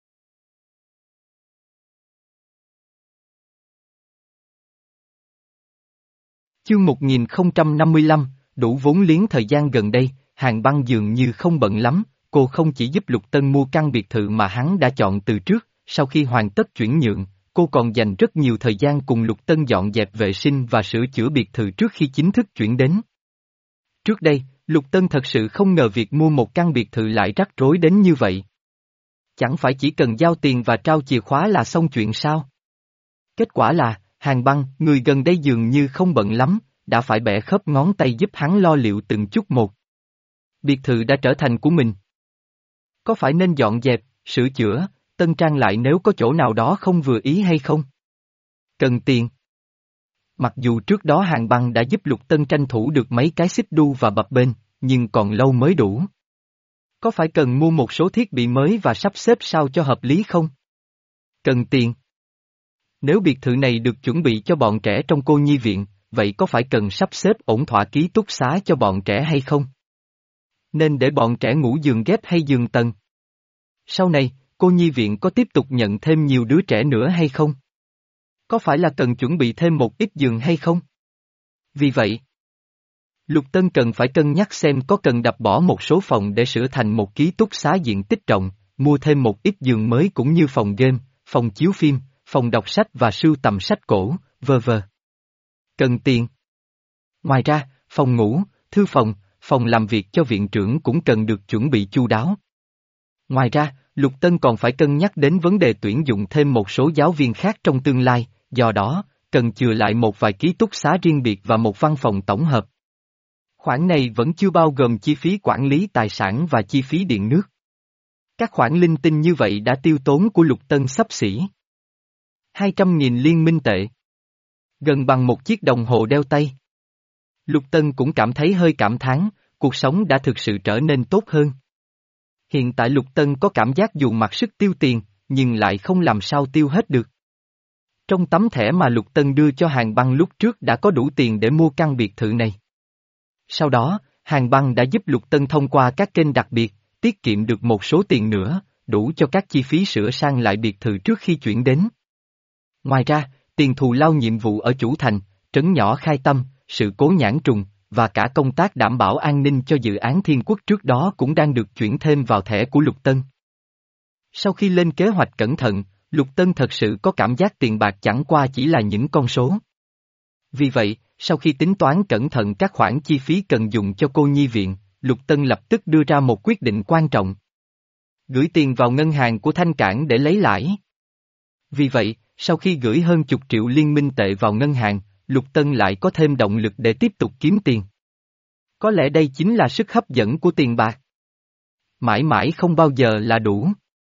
Chương một nghìn không trăm năm mươi lăm, đủ vốn liếng. Thời gian gần đây, Hàn Băng dường như không bận lắm, cô không chỉ giúp Lục Tân mua căn biệt thự mà hắn đã chọn từ trước, sau khi hoàn tất chuyển nhượng, cô còn dành rất nhiều thời gian cùng Lục Tân dọn dẹp vệ sinh và sửa chữa biệt thự trước khi chính thức chuyển đến. Trước đây, Lục Tân thật sự không ngờ việc mua một căn biệt thự lại rắc rối đến như vậy. Chẳng phải chỉ cần giao tiền và trao chìa khóa là xong chuyện sao? Kết quả là, Hàn Băng, người gần đây dường như không bận lắm, đã phải bẻ khớp ngón tay giúp hắn lo liệu từng chút một. Biệt thự đã trở thành của mình. Có phải nên dọn dẹp, sửa chữa, tân trang lại nếu có chỗ nào đó không vừa ý hay không? Cần tiền. Mặc dù trước đó Hàn Băng đã giúp Lục Tân tranh thủ được mấy cái xích đu và bập bênh, nhưng còn lâu mới đủ. Có phải cần mua một số thiết bị mới và sắp xếp sao cho hợp lý không? Cần tiền. Nếu biệt thự này được chuẩn bị cho bọn trẻ trong cô nhi viện, vậy có phải cần sắp xếp ổn thỏa ký túc xá cho bọn trẻ hay không? Nên để bọn trẻ ngủ giường ghép hay giường tầng? Sau này, cô nhi viện có tiếp tục nhận thêm nhiều đứa trẻ nữa hay không? Có phải là cần chuẩn bị thêm một ít giường hay không? Vì vậy, Lục Tân cần phải cân nhắc xem có cần đập bỏ một số phòng để sửa thành một ký túc xá diện tích rộng, mua thêm một ít giường mới cũng như phòng game, phòng chiếu phim, phòng đọc sách và sưu tầm sách cổ, vơ vơ. Cần tiền. Ngoài ra, phòng ngủ, thư phòng, phòng làm việc cho viện trưởng cũng cần được chuẩn bị chu đáo. Ngoài ra, Lục Tân còn phải cân nhắc đến vấn đề tuyển dụng thêm một số giáo viên khác trong tương lai, do đó, cần chừa lại một vài ký túc xá riêng biệt và một văn phòng tổng hợp. Khoản này vẫn chưa bao gồm chi phí quản lý tài sản và chi phí điện nước. Các khoản linh tinh như vậy đã tiêu tốn của Lục Tân xấp xỉ hai trăm nghìn liên minh tệ. Gần bằng một chiếc đồng hồ đeo tay. Lục Tân cũng cảm thấy hơi cảm thán, cuộc sống đã thực sự trở nên tốt hơn. Hiện tại Lục Tân có cảm giác dù mặc sức tiêu tiền, nhưng lại không làm sao tiêu hết được. Trong tấm thẻ mà Lục Tân đưa cho Hàn Băng lúc trước đã có đủ tiền để mua căn biệt thự này. Sau đó, Hàn Băng đã giúp Lục Tân thông qua các kênh đặc biệt, tiết kiệm được một số tiền nữa, đủ cho các chi phí sửa sang lại biệt thự trước khi chuyển đến. Ngoài ra, tiền thù lao nhiệm vụ ở chủ thành, trấn nhỏ Khai Tâm, sự cố nhãn trùng, và cả công tác đảm bảo an ninh cho dự án Thiên Quốc trước đó cũng đang được chuyển thêm vào thẻ của Lục Tân. Sau khi lên kế hoạch cẩn thận, Lục Tân thật sự có cảm giác tiền bạc chẳng qua chỉ là những con số. Vì vậy, sau khi tính toán cẩn thận các khoản chi phí cần dùng cho cô nhi viện, Lục Tân lập tức đưa ra một quyết định quan trọng. Gửi tiền vào ngân hàng của Thanh Cảng để lấy lãi. Vì vậy, sau khi gửi hơn chục triệu liên minh tệ vào ngân hàng, Lục Tân lại có thêm động lực để tiếp tục kiếm tiền. Có lẽ đây chính là sức hấp dẫn của tiền bạc. Mãi mãi không bao giờ là đủ.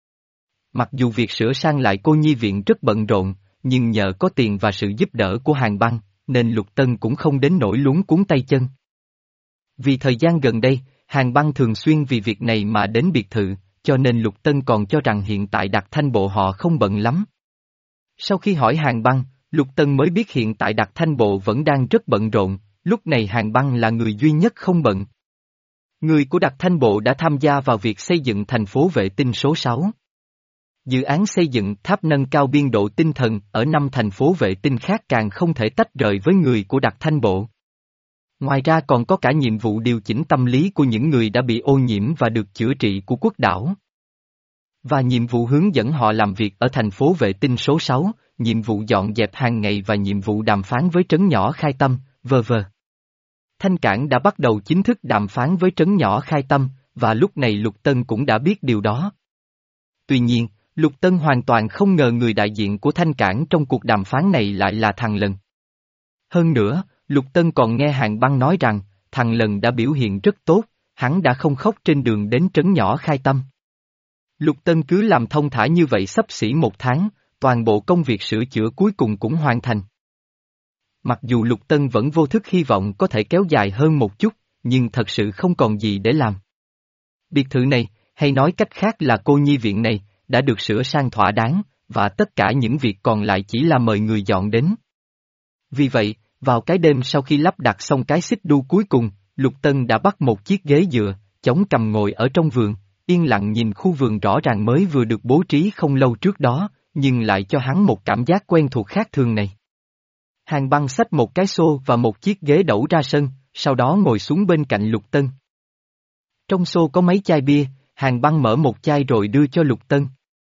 Mặc dù việc sửa sang lại cô nhi viện rất bận rộn, nhưng nhờ có tiền và sự giúp đỡ của Hàn Băng, nên Lục Tân cũng không đến nỗi luống cuống tay chân. Vì thời gian gần đây, Hàn Băng thường xuyên vì việc này mà đến biệt thự, cho nên Lục Tân còn cho rằng hiện tại Đặc Thanh Bộ họ không bận lắm. Sau khi hỏi Hàn Băng, Lục Tân mới biết hiện tại Đặc Thanh Bộ vẫn đang rất bận rộn, lúc này Hàn Băng là người duy nhất không bận. Người của Đặc Thanh Bộ đã tham gia vào việc xây dựng thành phố vệ tinh số sáu. Dự án xây dựng tháp nâng cao biên độ tinh thần ở năm thành phố vệ tinh khác càng không thể tách rời với người của Đặc Thanh Bộ. Ngoài ra còn có cả nhiệm vụ điều chỉnh tâm lý của những người đã bị ô nhiễm và được chữa trị của quốc đảo. Và nhiệm vụ hướng dẫn họ làm việc ở thành phố vệ tinh số sáu, nhiệm vụ dọn dẹp hàng ngày và nhiệm vụ đàm phán với trấn nhỏ Khai Tâm, vân vân. Thanh Cảng đã bắt đầu chính thức đàm phán với trấn nhỏ Khai Tâm, và lúc này Lục Tân cũng đã biết điều đó. Tuy nhiên, Lục Tân hoàn toàn không ngờ người đại diện của Thanh Cảng trong cuộc đàm phán này lại là thằng Lần. Hơn nữa, Lục Tân còn nghe Hàn Băng nói rằng, thằng Lần đã biểu hiện rất tốt, hắn đã không khóc trên đường đến trấn nhỏ Khai Tâm. Lục Tân cứ làm thông thả như vậy sắp xỉ một tháng, toàn bộ công việc sửa chữa cuối cùng cũng hoàn thành. Mặc dù Lục Tân vẫn vô thức hy vọng có thể kéo dài hơn một chút, nhưng thật sự không còn gì để làm. Biệt thự này, hay nói cách khác là cô nhi viện này, đã được sửa sang thỏa đáng, và tất cả những việc còn lại chỉ là mời người dọn đến. Vì vậy, vào cái đêm sau khi lắp đặt xong cái xích đu cuối cùng, Lục Tân đã bắt một chiếc ghế dựa, chống cằm ngồi ở trong vườn, yên lặng nhìn khu vườn rõ ràng mới vừa được bố trí không lâu trước đó, nhưng lại cho hắn một cảm giác quen thuộc khác thường này. Hàn Băng xách một cái xô và một chiếc ghế đẩu ra sân, sau đó ngồi xuống bên cạnh Lục Tân. Trong xô có mấy chai bia, Hàn Băng mở một chai rồi đưa cho Lục Tân.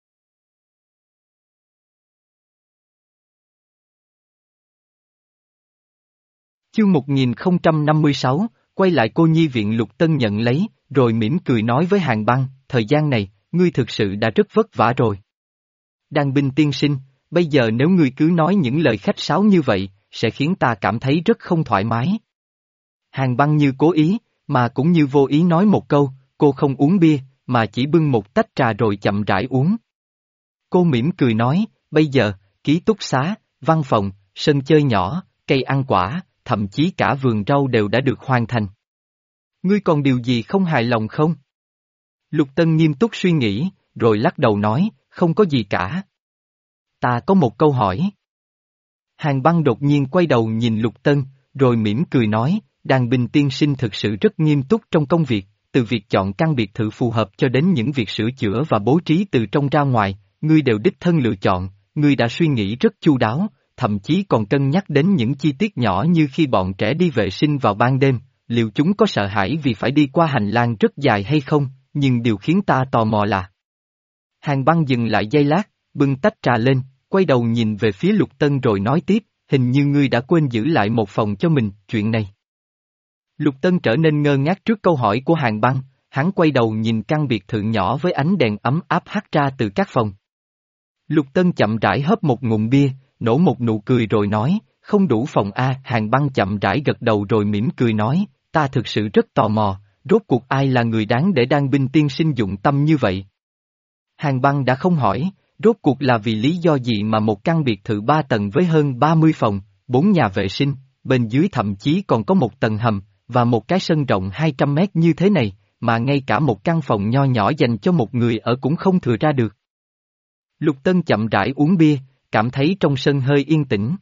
Chương một nghìn không trăm năm mươi sáu, quay lại cô nhi viện. Lục Tân nhận lấy, rồi mỉm cười nói với Hàn Băng, thời gian này, ngươi thực sự đã rất vất vả rồi. Đan binh tiên sinh, bây giờ nếu ngươi cứ nói những lời khách sáo như vậy, sẽ khiến ta cảm thấy rất không thoải mái. Hàn Băng như cố ý, mà cũng như vô ý nói một câu, cô không uống bia, mà chỉ bưng một tách trà rồi chậm rãi uống. Cô mỉm cười nói, bây giờ, ký túc xá, văn phòng, sân chơi nhỏ, cây ăn quả, thậm chí cả vườn rau đều đã được hoàn thành. Ngươi còn điều gì không hài lòng không? Lục Tân nghiêm túc suy nghĩ, rồi lắc đầu nói, không có gì cả. Ta có một câu hỏi. Hàn Băng đột nhiên quay đầu nhìn Lục Tân, rồi mỉm cười nói, Đàn Bình tiên sinh thực sự rất nghiêm túc trong công việc, từ việc chọn căn biệt thự phù hợp cho đến những việc sửa chữa và bố trí từ trong ra ngoài, ngươi đều đích thân lựa chọn, ngươi đã suy nghĩ rất chu đáo, thậm chí còn cân nhắc đến những chi tiết nhỏ như khi bọn trẻ đi vệ sinh vào ban đêm, liệu chúng có sợ hãi vì phải đi qua hành lang rất dài hay không, nhưng điều khiến ta tò mò là... Hàn Băng dừng lại giây lát, bưng tách trà lên, quay đầu nhìn về phía Lục Tân rồi nói tiếp, hình như ngươi đã quên giữ lại một phòng cho mình, chuyện này. Lục Tân trở nên ngơ ngác trước câu hỏi của Hàn Băng, hắn quay đầu nhìn căn biệt thự nhỏ với ánh đèn ấm áp hắt ra từ các phòng. Lục Tân chậm rãi hớp một ngụm bia, nổ một nụ cười rồi nói, không đủ phòng A. Hàn Băng chậm rãi gật đầu rồi mỉm cười nói, ta thực sự rất tò mò, rốt cuộc ai là người đáng để Đan Binh tiên sinh dụng tâm như vậy? Hàn Băng đã không hỏi, rốt cuộc là vì lý do gì mà một căn biệt thự ba tầng với hơn ba mươi phòng, bốn nhà vệ sinh, bên dưới thậm chí còn có một tầng hầm, và một cái sân rộng hai trăm mét như thế này, mà ngay cả một căn phòng nho nhỏ dành cho một người ở cũng không thừa ra được. Lục Tân chậm rãi uống bia, cảm thấy trong sân hơi yên tĩnh.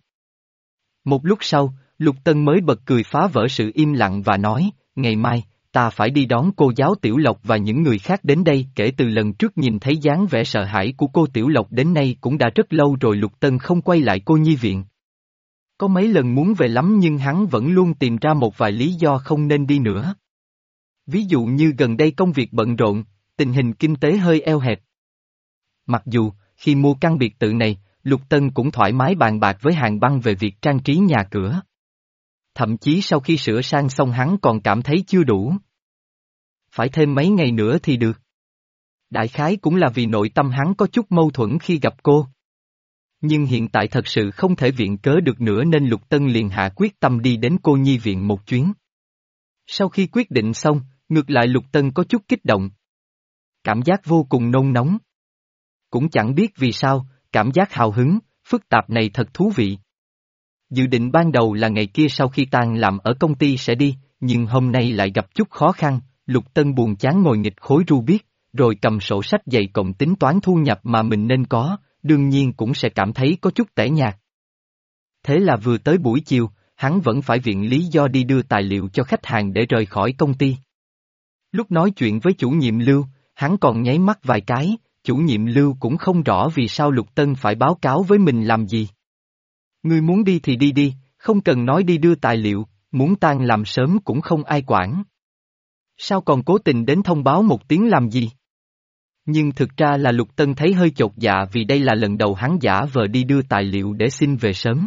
Một lúc sau, Lục Tân mới bật cười phá vỡ sự im lặng và nói, ngày mai, ta phải đi đón cô giáo Tiểu Lộc và những người khác đến đây. Kể từ lần trước nhìn thấy dáng vẻ sợ hãi của cô Tiểu Lộc đến nay cũng đã rất lâu rồi Lục Tân không quay lại cô nhi viện. Có mấy lần muốn về lắm nhưng hắn vẫn luôn tìm ra một vài lý do không nên đi nữa. Ví dụ như gần đây công việc bận rộn, tình hình kinh tế hơi eo hẹp. Mặc dù, khi mua căn biệt thự này, Lục Tân cũng thoải mái bàn bạc với Hàn Băng về việc trang trí nhà cửa. Thậm chí sau khi sửa sang xong hắn còn cảm thấy chưa đủ. Phải thêm mấy ngày nữa thì được. Đại khái cũng là vì nội tâm hắn có chút mâu thuẫn khi gặp cô. Nhưng hiện tại thật sự không thể viện cớ được nữa nên Lục Tân liền hạ quyết tâm đi đến cô nhi viện một chuyến. Sau khi quyết định xong, ngược lại Lục Tân có chút kích động. Cảm giác vô cùng nôn nóng. Cũng chẳng biết vì sao, cảm giác hào hứng, phức tạp này thật thú vị. Dự định ban đầu là ngày kia sau khi tan làm ở công ty sẽ đi, nhưng hôm nay lại gặp chút khó khăn, Lục Tân buồn chán ngồi nghịch khối ru biết, rồi cầm sổ sách dày cộng tính toán thu nhập mà mình nên có, đương nhiên cũng sẽ cảm thấy có chút tẻ nhạt. Thế là vừa tới buổi chiều, hắn vẫn phải viện lý do đi đưa tài liệu cho khách hàng để rời khỏi công ty. Lúc nói chuyện với chủ nhiệm Lưu, hắn còn nháy mắt vài cái, chủ nhiệm Lưu cũng không rõ vì sao Lục Tân phải báo cáo với mình làm gì. Ngươi muốn đi thì đi đi, không cần nói đi đưa tài liệu, muốn tan làm sớm cũng không ai quản. Sao còn cố tình đến thông báo một tiếng làm gì? Nhưng thực ra là Lục Tân thấy hơi chột dạ vì đây là lần đầu hắn giả vờ đi đưa tài liệu để xin về sớm.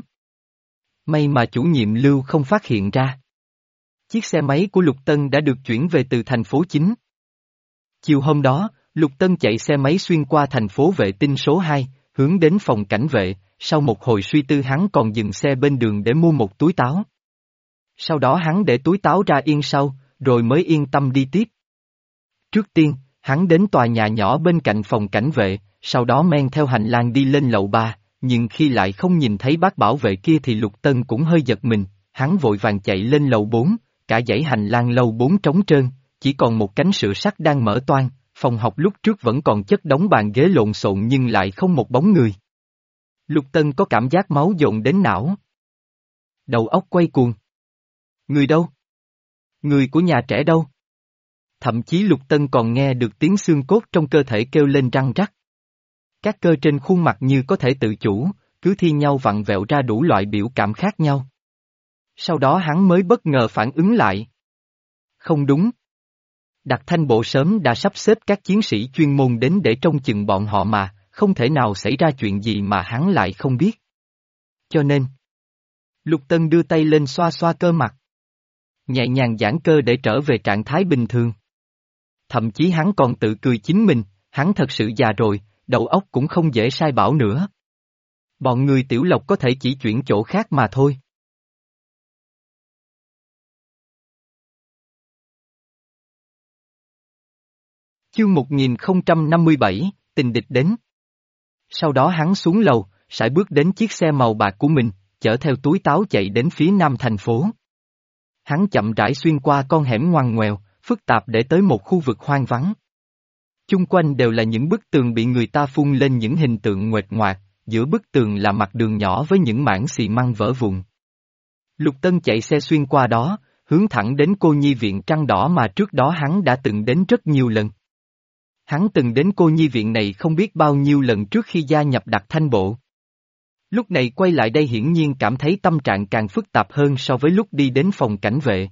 May mà chủ nhiệm Lưu không phát hiện ra. Chiếc xe máy của Lục Tân đã được chuyển về từ thành phố chính. Chiều hôm đó, Lục Tân chạy xe máy xuyên qua thành phố vệ tinh số hai, hướng đến phòng cảnh vệ, sau một hồi suy tư hắn còn dừng xe bên đường để mua một túi táo. Sau đó hắn để túi táo ra yên sau, rồi mới yên tâm đi tiếp. Trước tiên, hắn đến tòa nhà nhỏ bên cạnh phòng cảnh vệ, sau đó men theo hành lang đi lên lầu ba, nhưng khi lại không nhìn thấy bác bảo vệ kia thì Lục Tân cũng hơi giật mình, hắn vội vàng chạy lên lầu bốn, cả dãy hành lang lầu bốn trống trơn, chỉ còn một cánh sữa sắt đang mở toang, phòng học lúc trước vẫn còn chất đống bàn ghế lộn xộn nhưng lại không một bóng người. Lục Tân có cảm giác máu dồn đến não. Đầu óc quay cuồng. Người đâu? Người của nhà trẻ đâu? Thậm chí Lục Tân còn nghe được tiếng xương cốt trong cơ thể kêu lên răng rắc. Các cơ trên khuôn mặt như có thể tự chủ, cứ thi nhau vặn vẹo ra đủ loại biểu cảm khác nhau. Sau đó hắn mới bất ngờ phản ứng lại. Không đúng. Đặc Thanh Bộ sớm đã sắp xếp các chiến sĩ chuyên môn đến để trông chừng bọn họ mà, không thể nào xảy ra chuyện gì mà hắn lại không biết. Cho nên, Lục Tân đưa tay lên xoa xoa cơ mặt. Nhẹ nhàng giãn cơ để trở về trạng thái bình thường. Thậm chí hắn còn tự cười chính mình, hắn thật sự già rồi, đầu óc cũng không dễ sai bảo nữa. Bọn người Tiểu Lộc có thể chỉ chuyển chỗ khác mà thôi. Chương một nghìn không trăm năm mươi bảy, tình địch đến. Sau đó hắn xuống lầu, sải bước đến chiếc xe màu bạc của mình, chở theo túi táo chạy đến phía nam thành phố. Hắn chậm rãi xuyên qua con hẻm ngoằn ngoèo, phức tạp để tới một khu vực hoang vắng. Chung quanh đều là những bức tường bị người ta phun lên những hình tượng nguệch ngoạc, giữa bức tường là mặt đường nhỏ với những mảng xi măng vỡ vụn. Lục Tân chạy xe xuyên qua đó, hướng thẳng đến cô nhi viện trăng đỏ mà trước đó hắn đã từng đến rất nhiều lần. Hắn từng đến cô nhi viện này không biết bao nhiêu lần trước khi gia nhập Đặc Thanh Bộ. Lúc này quay lại đây hiển nhiên cảm thấy tâm trạng càng phức tạp hơn so với lúc đi đến phòng cảnh vệ.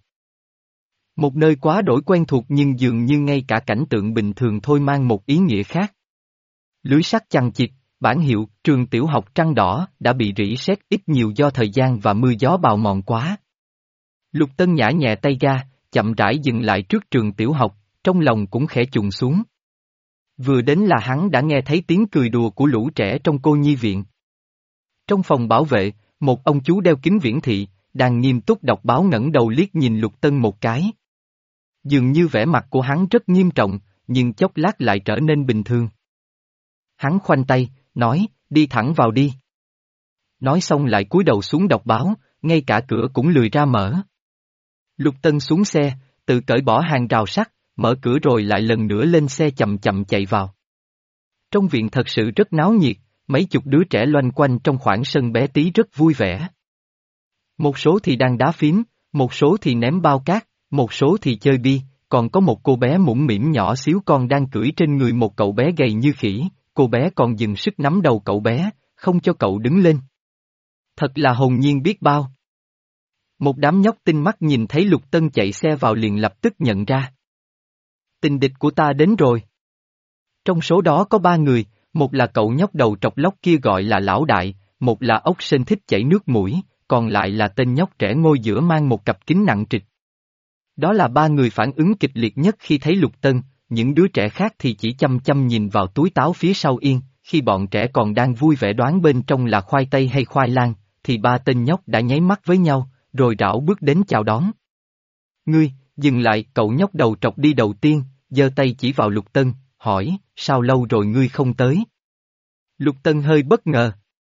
Một nơi quá đổi quen thuộc nhưng dường như ngay cả cảnh tượng bình thường thôi mang một ý nghĩa khác. Lưới sắt chằng chịt, bảng hiệu trường tiểu học Trăng Đỏ đã bị rỉ sét ít nhiều do thời gian và mưa gió bào mòn quá. Lục Tân nhả nhẹ tay ga, chậm rãi dừng lại trước trường tiểu học, trong lòng cũng khẽ trùng xuống. Vừa đến là hắn đã nghe thấy tiếng cười đùa của lũ trẻ trong cô nhi viện. Trong phòng bảo vệ, một ông chú đeo kính viễn thị, đang nghiêm túc đọc báo ngẩng đầu liếc nhìn Lục Tân một cái. Dường như vẻ mặt của hắn rất nghiêm trọng, nhưng chốc lát lại trở nên bình thường. Hắn khoanh tay, nói, đi thẳng vào đi. Nói xong lại cúi đầu xuống đọc báo, ngay cả cửa cũng lười ra mở. Lục Tân xuống xe, tự cởi bỏ hàng rào sắt, mở cửa rồi lại lần nữa lên xe chậm chậm chạy vào. Trong viện thật sự rất náo nhiệt, mấy chục đứa trẻ loanh quanh trong khoảng sân bé tí rất vui vẻ. Một số thì đang đá phím, một số thì ném bao cát, một số thì chơi bi, còn có một cô bé mũm mĩm nhỏ xíu con đang cưỡi trên người một cậu bé gầy như khỉ, cô bé còn dừng sức nắm đầu cậu bé, không cho cậu đứng lên. Thật là hồn nhiên biết bao. Một đám nhóc tinh mắt nhìn thấy Lục Tân chạy xe vào liền lập tức nhận ra. Tình địch của ta đến rồi. Trong số đó có ba người, một là cậu nhóc đầu trọc lóc kia gọi là Lão Đại, một là ốc sên thích chảy nước mũi, còn lại là tên nhóc trẻ ngồi giữa mang một cặp kính nặng trịch. Đó là ba người phản ứng kịch liệt nhất khi thấy Lục Tân, những đứa trẻ khác thì chỉ chăm chăm nhìn vào túi táo phía sau yên, khi bọn trẻ còn đang vui vẻ đoán bên trong là khoai tây hay khoai lang, thì ba tên nhóc đã nháy mắt với nhau, rồi rảo bước đến chào đón. Ngươi, dừng lại, cậu nhóc đầu trọc đi đầu tiên, giơ tay chỉ vào Lục Tân, hỏi, sao lâu rồi ngươi không tới? Lục Tân hơi bất ngờ.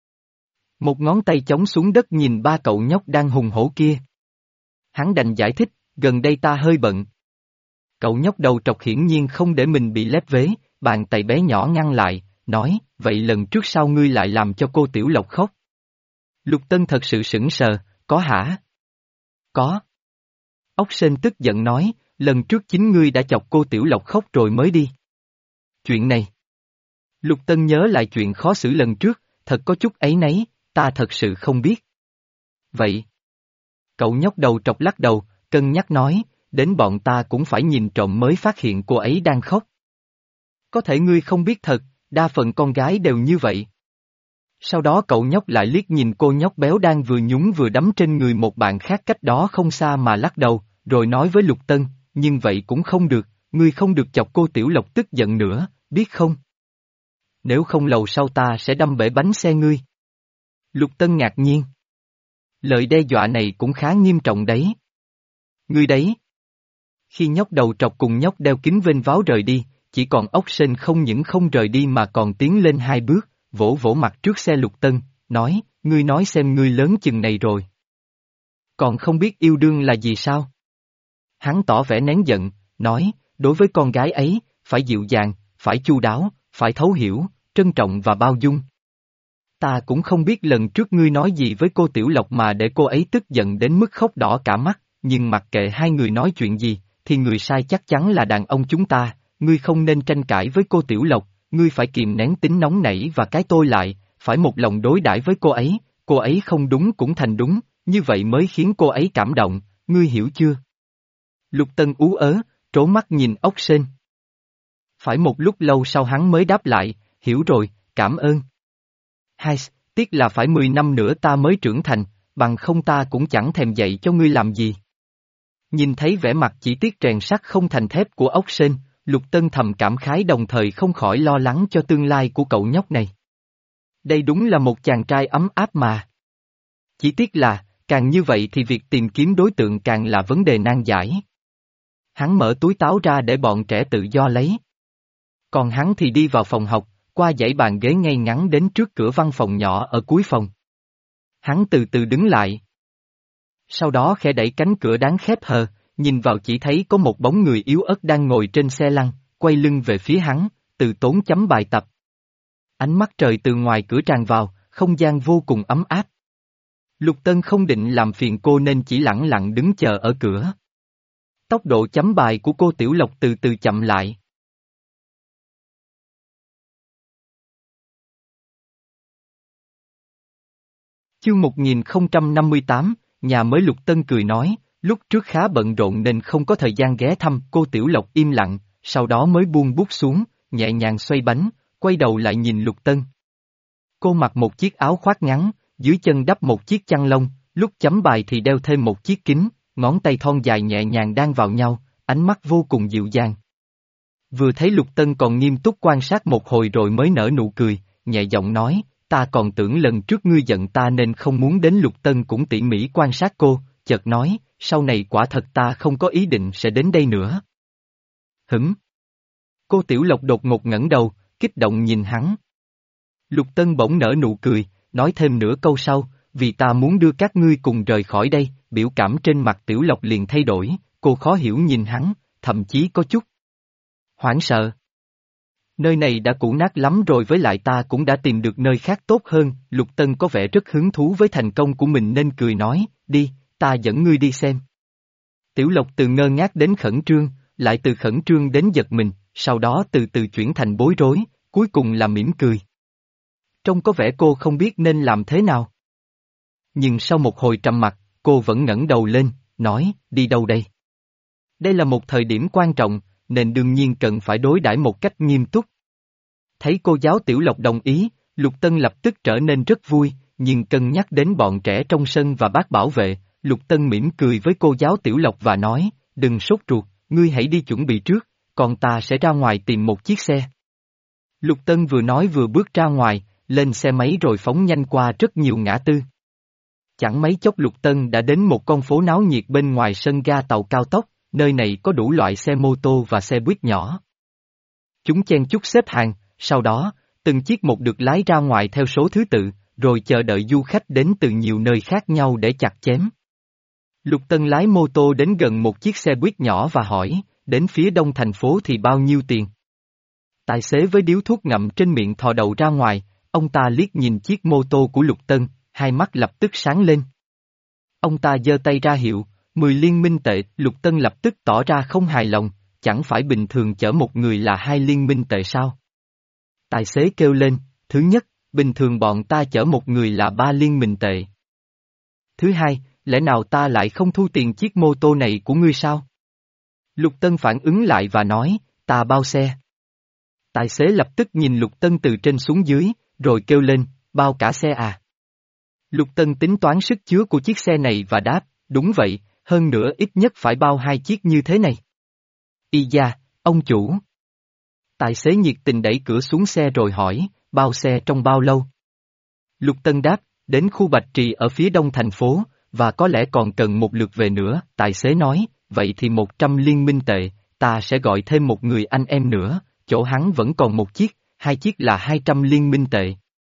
Một ngón tay chống xuống đất nhìn ba cậu nhóc đang hùng hổ kia. Hắn đành giải thích, gần đây ta hơi bận. Cậu nhóc đầu trọc hiển nhiên không để mình bị lép vế, bàn tay bé nhỏ ngăn lại, nói, vậy lần trước sao ngươi lại làm cho cô Tiểu Lộc khóc? Lục Tân thật sự sững sờ, có hả? Có. Ốc sên tức giận nói, lần trước chính ngươi đã chọc cô Tiểu Lộc khóc rồi mới đi. Chuyện này. Lục Tân nhớ lại chuyện khó xử lần trước, thật có chút áy náy, ta thật sự không biết. Vậy. Cậu nhóc đầu trọc lắc đầu, cân nhắc nói, đến bọn ta cũng phải nhìn trộm mới phát hiện cô ấy đang khóc. Có thể ngươi không biết thật, đa phần con gái đều như vậy. Sau đó cậu nhóc lại liếc nhìn cô nhóc béo đang vừa nhún vừa đấm trên người một bạn khác cách đó không xa mà lắc đầu, rồi nói với Lục Tân, nhưng vậy cũng không được, ngươi không được chọc cô Tiểu Lộc tức giận nữa, biết không? Nếu không lầu sau ta sẽ đâm bể bánh xe ngươi. Lục Tân ngạc nhiên. Lời đe dọa này cũng khá nghiêm trọng đấy. Ngươi đấy. Khi nhóc đầu trọc cùng nhóc đeo kính vênh váo rời đi, chỉ còn ốc sên không những không rời đi mà còn tiến lên hai bước, vỗ vỗ mặt trước xe Lục Tân, nói, ngươi nói xem ngươi lớn chừng này rồi. Còn không biết yêu đương là gì sao? Hắn tỏ vẻ nén giận, nói, đối với con gái ấy, phải dịu dàng, phải chu đáo, phải thấu hiểu, trân trọng và bao dung. Ta cũng không biết lần trước ngươi nói gì với cô Tiểu Lộc mà để cô ấy tức giận đến mức khóc đỏ cả mắt, nhưng mặc kệ hai người nói chuyện gì, thì người sai chắc chắn là đàn ông chúng ta, ngươi không nên tranh cãi với cô Tiểu Lộc, ngươi phải kìm nén tính nóng nảy và cái tôi lại, phải một lòng đối đãi với cô ấy, cô ấy không đúng cũng thành đúng, như vậy mới khiến cô ấy cảm động, ngươi hiểu chưa? Lục Tân ú ớ, trố mắt nhìn ốc sên. Phải một lúc lâu sau hắn mới đáp lại, hiểu rồi, cảm ơn. Hai, tiếc là phải mười năm nữa ta mới trưởng thành, bằng không ta cũng chẳng thèm dạy cho ngươi làm gì. Nhìn thấy vẻ mặt chỉ tiếc rèn sắt không thành thép của ốc sên, Lục Tân thầm cảm khái đồng thời không khỏi lo lắng cho tương lai của cậu nhóc này. Đây đúng là một chàng trai ấm áp mà. Chỉ tiếc là, càng như vậy thì việc tìm kiếm đối tượng càng là vấn đề nan giải. Hắn mở túi táo ra để bọn trẻ tự do lấy. Còn hắn thì đi vào phòng học, qua dãy bàn ghế ngay ngắn đến trước cửa văn phòng nhỏ ở cuối phòng. Hắn từ từ đứng lại. Sau đó khẽ đẩy cánh cửa đáng khép hờ, nhìn vào chỉ thấy có một bóng người yếu ớt đang ngồi trên xe lăn, quay lưng về phía hắn, từ tốn chấm bài tập. Ánh mắt trời từ ngoài cửa tràn vào, không gian vô cùng ấm áp. Lục Tân không định làm phiền cô nên chỉ lẳng lặng đứng chờ ở cửa. Tốc độ chấm bài của cô Tiểu Lộc từ từ chậm lại. Chương một nghìn không trăm năm mươi tám, nhà mới Lục Tân cười nói, lúc trước khá bận rộn nên không có thời gian ghé thăm, cô Tiểu Lộc im lặng, sau đó mới buông bút xuống, nhẹ nhàng xoay bánh, quay đầu lại nhìn Lục Tân. Cô mặc một chiếc áo khoác ngắn, dưới chân đắp một chiếc chăn lông, lúc chấm bài thì đeo thêm một chiếc kính, ngón tay thon dài nhẹ nhàng đan vào nhau, ánh mắt vô cùng dịu dàng. Vừa thấy Lục Tân còn nghiêm túc quan sát một hồi rồi mới nở nụ cười, nhẹ giọng nói, ta còn tưởng lần trước ngươi giận ta nên không muốn đến. Lục Tân cũng tỉ mỉ quan sát cô, chợt nói, sau này quả thật ta không có ý định sẽ đến đây nữa. Hửm. Cô Tiểu Lộc đột ngột ngẩng đầu, kích động nhìn hắn. Lục Tân bỗng nở nụ cười, nói thêm nửa câu sau, vì ta muốn đưa các ngươi cùng rời khỏi đây, biểu cảm trên mặt Tiểu Lộc liền thay đổi, cô khó hiểu nhìn hắn, thậm chí có chút hoảng sợ. Nơi này đã cũ nát lắm rồi, với lại ta cũng đã tìm được nơi khác tốt hơn. Lục Tân có vẻ rất hứng thú với thành công của mình nên cười nói, đi, ta dẫn ngươi đi xem. Tiểu Lộc từ ngơ ngác đến khẩn trương, lại từ khẩn trương đến giật mình, sau đó từ từ chuyển thành bối rối, cuối cùng là mỉm cười. Trông có vẻ cô không biết nên làm thế nào. Nhưng sau một hồi trầm mặc, cô vẫn ngẩng đầu lên, nói, đi đâu đây? Đây là một thời điểm quan trọng, nên đương nhiên cần phải đối đãi một cách nghiêm túc. Thấy cô giáo Tiểu Lộc đồng ý, Lục Tân lập tức trở nên rất vui, nhưng cân nhắc đến bọn trẻ trong sân và bác bảo vệ, Lục Tân mỉm cười với cô giáo Tiểu Lộc và nói, đừng sốt ruột, ngươi hãy đi chuẩn bị trước, còn ta sẽ ra ngoài tìm một chiếc xe. Lục Tân vừa nói vừa bước ra ngoài, lên xe máy rồi phóng nhanh qua rất nhiều ngã tư. Chẳng mấy chốc Lục Tân đã đến một con phố náo nhiệt bên ngoài sân ga tàu cao tốc, nơi này có đủ loại xe mô tô và xe buýt nhỏ. Chúng chen chúc xếp hàng, sau đó, từng chiếc một được lái ra ngoài theo số thứ tự, rồi chờ đợi du khách đến từ nhiều nơi khác nhau để chặt chém. Lục Tân lái mô tô đến gần một chiếc xe buýt nhỏ và hỏi, đến phía đông thành phố thì bao nhiêu tiền? Tài xế với điếu thuốc ngậm trên miệng thò đầu ra ngoài, ông ta liếc nhìn chiếc mô tô của Lục Tân, hai mắt lập tức sáng lên. Ông ta giơ tay ra hiệu, mười liên minh tệ, Lục Tân lập tức tỏ ra không hài lòng, chẳng phải bình thường chở một người là hai liên minh tệ sao? Tài xế kêu lên, thứ nhất, bình thường bọn ta chở một người là ba liên minh tệ. Thứ hai, lẽ nào ta lại không thu tiền chiếc mô tô này của ngươi sao? Lục Tân phản ứng lại và nói, ta bao xe. Tài xế lập tức nhìn Lục Tân từ trên xuống dưới, rồi kêu lên, bao cả xe à? Lục Tân tính toán sức chứa của chiếc xe này và đáp, đúng vậy, hơn nữa ít nhất phải bao hai chiếc như thế này. Y da, ông chủ. Tài xế nhiệt tình đẩy cửa xuống xe rồi hỏi, bao xe trong bao lâu? Lục Tân đáp, đến khu Bạch Trì ở phía đông thành phố, và có lẽ còn cần một lượt về nữa. Tài xế nói, vậy thì một trăm liên minh tệ, ta sẽ gọi thêm một người anh em nữa, chỗ hắn vẫn còn một chiếc, hai chiếc là hai trăm liên minh tệ.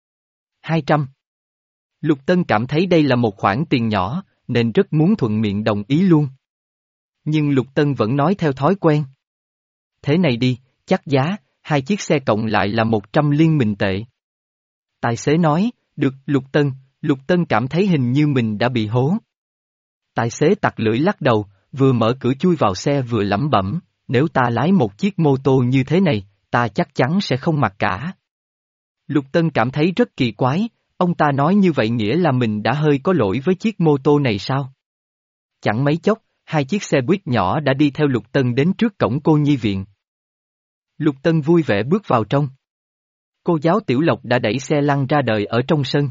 Hai trăm. Lục Tân cảm thấy đây là một khoản tiền nhỏ, nên rất muốn thuận miệng đồng ý luôn. Nhưng Lục Tân vẫn nói theo thói quen. Thế này đi, chắc giá, hai chiếc xe cộng lại là một trăm liên minh tệ. Tài xế nói, được, Lục Tân, Lục Tân cảm thấy hình như mình đã bị hố. Tài xế tặc lưỡi lắc đầu, vừa mở cửa chui vào xe vừa lẩm bẩm, nếu ta lái một chiếc mô tô như thế này, ta chắc chắn sẽ không mặc cả. Lục Tân cảm thấy rất kỳ quái, ông ta nói như vậy nghĩa là mình đã hơi có lỗi với chiếc mô tô này sao? Chẳng mấy chốc, hai chiếc xe buýt nhỏ đã đi theo Lục Tân đến trước cổng cô nhi viện. Lục Tân vui vẻ bước vào trong. Cô giáo Tiểu Lộc đã đẩy xe lăn ra đời ở trong sân.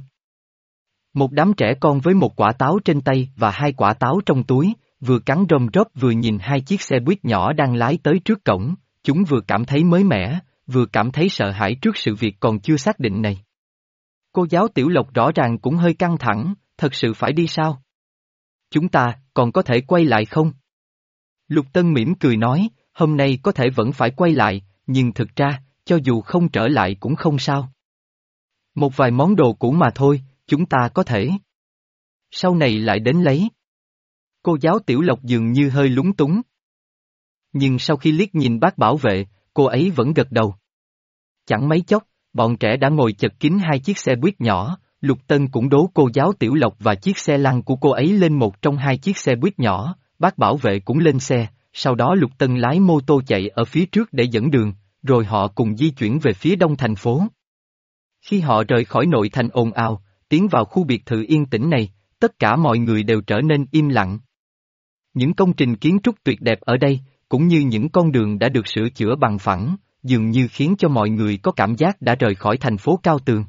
Một đám trẻ con với một quả táo trên tay và hai quả táo trong túi, vừa cắn rôm rốp vừa nhìn hai chiếc xe buýt nhỏ đang lái tới trước cổng, chúng vừa cảm thấy mới mẻ, vừa cảm thấy sợ hãi trước sự việc còn chưa xác định này. Cô giáo Tiểu Lộc rõ ràng cũng hơi căng thẳng, thật sự phải đi sao? Chúng ta, còn có thể quay lại không? Lục Tân mỉm cười nói, hôm nay có thể vẫn phải quay lại, nhưng thực ra, cho dù không trở lại cũng không sao. Một vài món đồ cũ mà thôi, chúng ta có thể. Sau này lại đến lấy. Cô giáo Tiểu Lộc dường như hơi lúng túng. Nhưng sau khi liếc nhìn bác bảo vệ, cô ấy vẫn gật đầu. Chẳng mấy chốc, bọn trẻ đã ngồi chật kín hai chiếc xe buýt nhỏ, Lục Tân cũng đố cô giáo Tiểu Lộc và chiếc xe lăn của cô ấy lên một trong hai chiếc xe buýt nhỏ, bác bảo vệ cũng lên xe, sau đó Lục Tân lái mô tô chạy ở phía trước để dẫn đường, rồi họ cùng di chuyển về phía đông thành phố. Khi họ rời khỏi nội thành ồn ào, tiến vào khu biệt thự yên tĩnh này, tất cả mọi người đều trở nên im lặng. Những công trình kiến trúc tuyệt đẹp ở đây, cũng như những con đường đã được sửa chữa bằng phẳng, dường như khiến cho mọi người có cảm giác đã rời khỏi thành phố cao tường.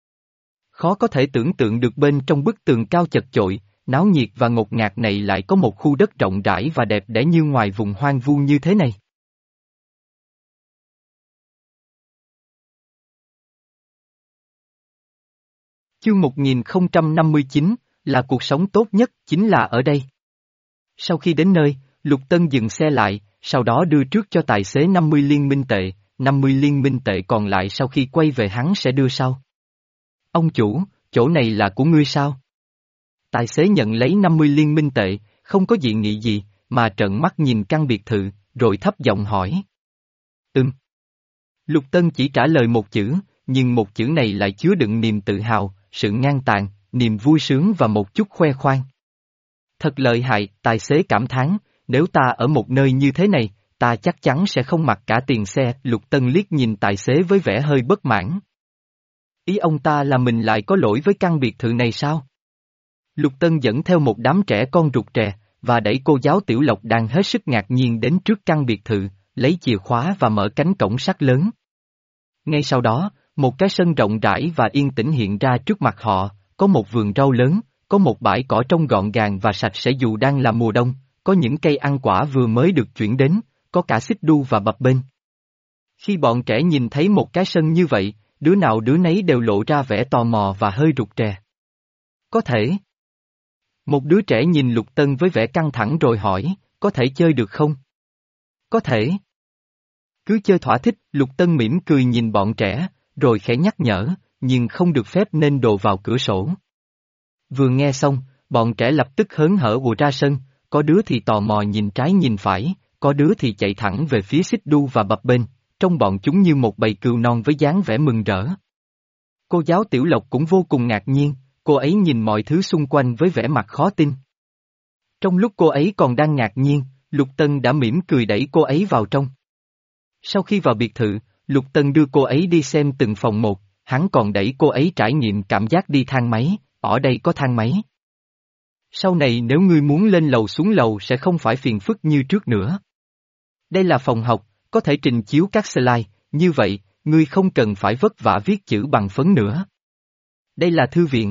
Khó có thể tưởng tượng được bên trong bức tường cao chật chội, náo nhiệt và ngột ngạt này lại có một khu đất rộng rãi và đẹp đẽ như ngoài vùng hoang vu như thế này. Chương một nghìn không trăm năm mươi chín, là cuộc sống tốt nhất chính là ở đây. Sau khi đến nơi, Lục Tân dừng xe lại, sau đó đưa trước cho tài xế năm mươi liên minh tệ, năm mươi liên minh tệ còn lại sau khi quay về hắn sẽ đưa sau. Ông chủ, chỗ này là của ngươi sao? Tài xế nhận lấy năm mươi liên minh tệ, không có dị nghị gì, mà trợn mắt nhìn căn biệt thự, rồi thấp giọng hỏi. Ừm. Lục Tân chỉ trả lời một chữ, nhưng một chữ này lại chứa đựng niềm tự hào, sự ngang tàn, niềm vui sướng và một chút khoe khoang. Thật lợi hại, tài xế cảm thán, nếu ta ở một nơi như thế này, ta chắc chắn sẽ không mặc cả tiền xe. Lục Tân liếc nhìn tài xế với vẻ hơi bất mãn. Ý ông ta là mình lại có lỗi với căn biệt thự này sao? Lục Tân dẫn theo một đám trẻ con rụt rè, và đẩy cô giáo Tiểu Lộc đang hết sức ngạc nhiên đến trước căn biệt thự, lấy chìa khóa và mở cánh cổng sắt lớn. Ngay sau đó, một cái sân rộng rãi và yên tĩnh hiện ra trước mặt họ, có một vườn rau lớn, có một bãi cỏ trông gọn gàng và sạch sẽ dù đang là mùa đông, có những cây ăn quả vừa mới được chuyển đến, có cả xích đu và bập bênh. Khi bọn trẻ nhìn thấy một cái sân như vậy, đứa nào đứa nấy đều lộ ra vẻ tò mò và hơi rụt rè. Có thể. Một đứa trẻ nhìn Lục Tân với vẻ căng thẳng rồi hỏi, có thể chơi được không? Có thể. Cứ chơi thỏa thích, Lục Tân mỉm cười nhìn bọn trẻ, rồi khẽ nhắc nhở, nhưng không được phép nên đồ vào cửa sổ. Vừa nghe xong, bọn trẻ lập tức hớn hở ùa ra sân, có đứa thì tò mò nhìn trái nhìn phải, có đứa thì chạy thẳng về phía xích đu và bập bênh, trong bọn chúng như một bầy cừu non với dáng vẻ mừng rỡ. Cô giáo Tiểu Lộc cũng vô cùng ngạc nhiên, cô ấy nhìn mọi thứ xung quanh với vẻ mặt khó tin. Trong lúc cô ấy còn đang ngạc nhiên, Lục Tân đã mỉm cười đẩy cô ấy vào trong. Sau khi vào biệt thự, Lục Tân đưa cô ấy đi xem từng phòng một, hắn còn đẩy cô ấy trải nghiệm cảm giác đi thang máy, ở đây có thang máy. Sau này nếu ngươi muốn lên lầu xuống lầu sẽ không phải phiền phức như trước nữa. Đây là phòng học, có thể trình chiếu các slide, như vậy, ngươi không cần phải vất vả viết chữ bằng phấn nữa. Đây là thư viện.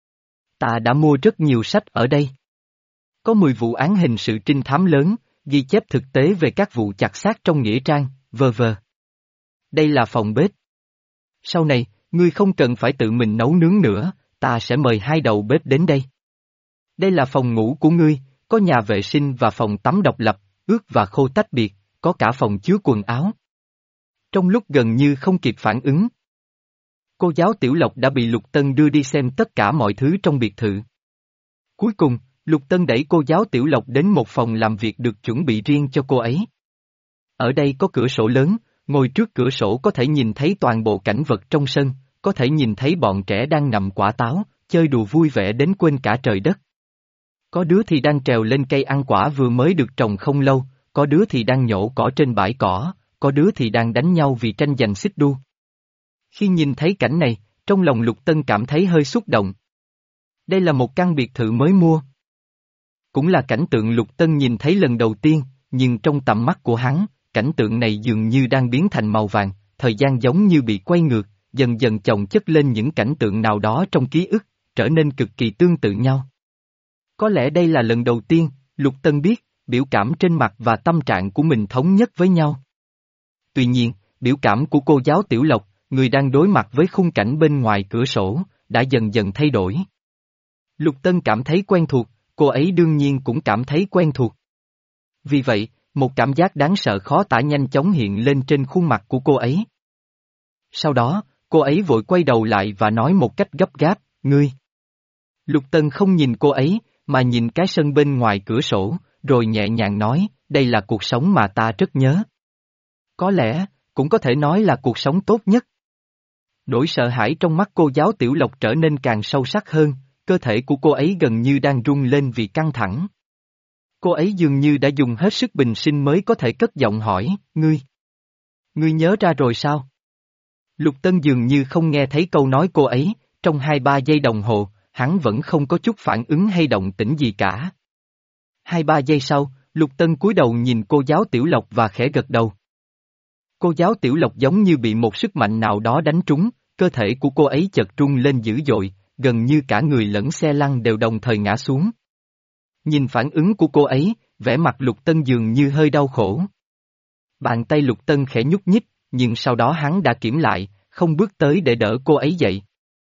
Ta đã mua rất nhiều sách ở đây. Có mười vụ án hình sự trinh thám lớn, ghi chép thực tế về các vụ chặt xác trong nghĩa trang, vờ vờ. Đây là phòng bếp. Sau này, ngươi không cần phải tự mình nấu nướng nữa, ta sẽ mời hai đầu bếp đến đây. Đây là phòng ngủ của ngươi, có nhà vệ sinh và phòng tắm độc lập, ướt và khô tách biệt, có cả phòng chứa quần áo. Trong lúc gần như không kịp phản ứng, cô giáo Tiểu Lộc đã bị Lục Tân đưa đi xem tất cả mọi thứ trong biệt thự. Cuối cùng, Lục Tân đẩy cô giáo Tiểu Lộc đến một phòng làm việc được chuẩn bị riêng cho cô ấy. Ở đây có cửa sổ lớn, ngồi trước cửa sổ có thể nhìn thấy toàn bộ cảnh vật trong sân, có thể nhìn thấy bọn trẻ đang ngậm quả táo, chơi đùa vui vẻ đến quên cả trời đất. Có đứa thì đang trèo lên cây ăn quả vừa mới được trồng không lâu, có đứa thì đang nhổ cỏ trên bãi cỏ, có đứa thì đang đánh nhau vì tranh giành xích đu. Khi nhìn thấy cảnh này, trong lòng Lục Tân cảm thấy hơi xúc động. Đây là một căn biệt thự mới mua. Cũng là cảnh tượng Lục Tân nhìn thấy lần đầu tiên, nhưng trong tầm mắt của hắn, cảnh tượng này dường như đang biến thành màu vàng, thời gian giống như bị quay ngược, dần dần chồng chất lên những cảnh tượng nào đó trong ký ức, trở nên cực kỳ tương tự nhau. Có lẽ đây là lần đầu tiên, Lục Tân biết, biểu cảm trên mặt và tâm trạng của mình thống nhất với nhau. Tuy nhiên, biểu cảm của cô giáo Tiểu Lộc, người đang đối mặt với khung cảnh bên ngoài cửa sổ, đã dần dần thay đổi. Lục Tân cảm thấy quen thuộc, cô ấy đương nhiên cũng cảm thấy quen thuộc. Vì vậy, một cảm giác đáng sợ khó tả nhanh chóng hiện lên trên khuôn mặt của cô ấy. Sau đó, cô ấy vội quay đầu lại và nói một cách gấp gáp, ngươi. Lục Tân không nhìn cô ấy, mà nhìn cái sân bên ngoài cửa sổ, rồi nhẹ nhàng nói, đây là cuộc sống mà ta rất nhớ. Có lẽ, cũng có thể nói là cuộc sống tốt nhất. Nỗi sợ hãi trong mắt cô giáo Tiểu Lộc trở nên càng sâu sắc hơn, cơ thể của cô ấy gần như đang rung lên vì căng thẳng. Cô ấy dường như đã dùng hết sức bình sinh mới có thể cất giọng hỏi, ngươi. Ngươi nhớ ra rồi sao? Lục Tân dường như không nghe thấy câu nói cô ấy, trong hai ba giây đồng hồ, hắn vẫn không có chút phản ứng hay động tĩnh gì cả. Hai ba giây sau, Lục Tân cúi đầu nhìn cô giáo Tiểu Lộc và khẽ gật đầu. Cô giáo Tiểu Lộc giống như bị một sức mạnh nào đó đánh trúng, cơ thể của cô ấy chợt rung lên dữ dội, gần như cả người lẫn xe lăn đều đồng thời ngã xuống. Nhìn phản ứng của cô ấy, vẻ mặt Lục Tân dường như hơi đau khổ. Bàn tay Lục Tân khẽ nhúc nhích, nhưng sau đó hắn đã kiểm lại, không bước tới để đỡ cô ấy dậy.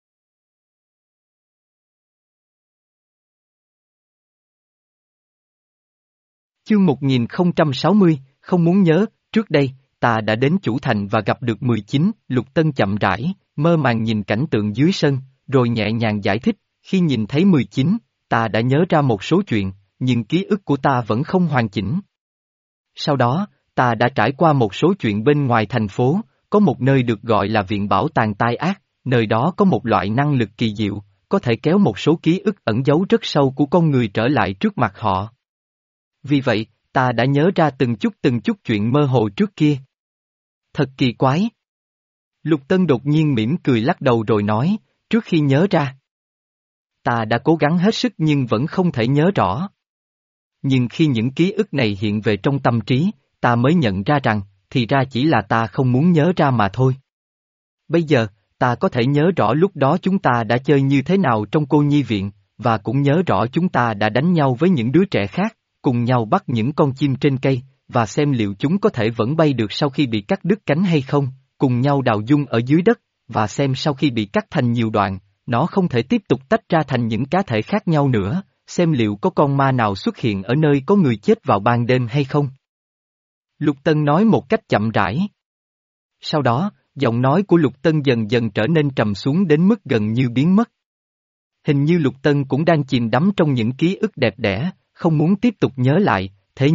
Chương một nghìn không trăm sáu mươi, không muốn nhớ, trước đây, ta đã đến Chủ Thành và gặp được mười chín, Lục Tân chậm rãi, mơ màng nhìn cảnh tượng dưới sân, rồi nhẹ nhàng giải thích, khi nhìn thấy mười chín, ta đã nhớ ra một số chuyện, nhưng ký ức của ta vẫn không hoàn chỉnh. Sau đó, ta đã trải qua một số chuyện bên ngoài thành phố, có một nơi được gọi là Viện Bảo tàng Tai ác, nơi đó có một loại năng lực kỳ diệu, có thể kéo một số ký ức ẩn giấu rất sâu của con người trở lại trước mặt họ. Vì vậy, ta đã nhớ ra từng chút từng chút chuyện mơ hồ trước kia. Thật kỳ quái. Lục Tân đột nhiên mỉm cười lắc đầu rồi nói, trước khi nhớ ra. Ta đã cố gắng hết sức nhưng vẫn không thể nhớ rõ. Nhưng khi những ký ức này hiện về trong tâm trí, ta mới nhận ra rằng, thì ra chỉ là ta không muốn nhớ ra mà thôi. Bây giờ, ta có thể nhớ rõ lúc đó chúng ta đã chơi như thế nào trong cô nhi viện, và cũng nhớ rõ chúng ta đã đánh nhau với những đứa trẻ khác, cùng nhau bắt những con chim trên cây, và xem liệu chúng có thể vẫn bay được sau khi bị cắt đứt cánh hay không, cùng nhau đào dung ở dưới đất, và xem sau khi bị cắt thành nhiều đoạn, nó không thể tiếp tục tách ra thành những cá thể khác nhau nữa, xem liệu có con ma nào xuất hiện ở nơi có người chết vào ban đêm hay không. Lục Tân nói một cách chậm rãi. Sau đó, giọng nói của Lục Tân dần dần trở nên trầm xuống đến mức gần như biến mất. Hình như Lục Tân cũng đang chìm đắm trong những ký ức đẹp đẽ, không muốn tiếp tục nhớ lại, thế nhưng,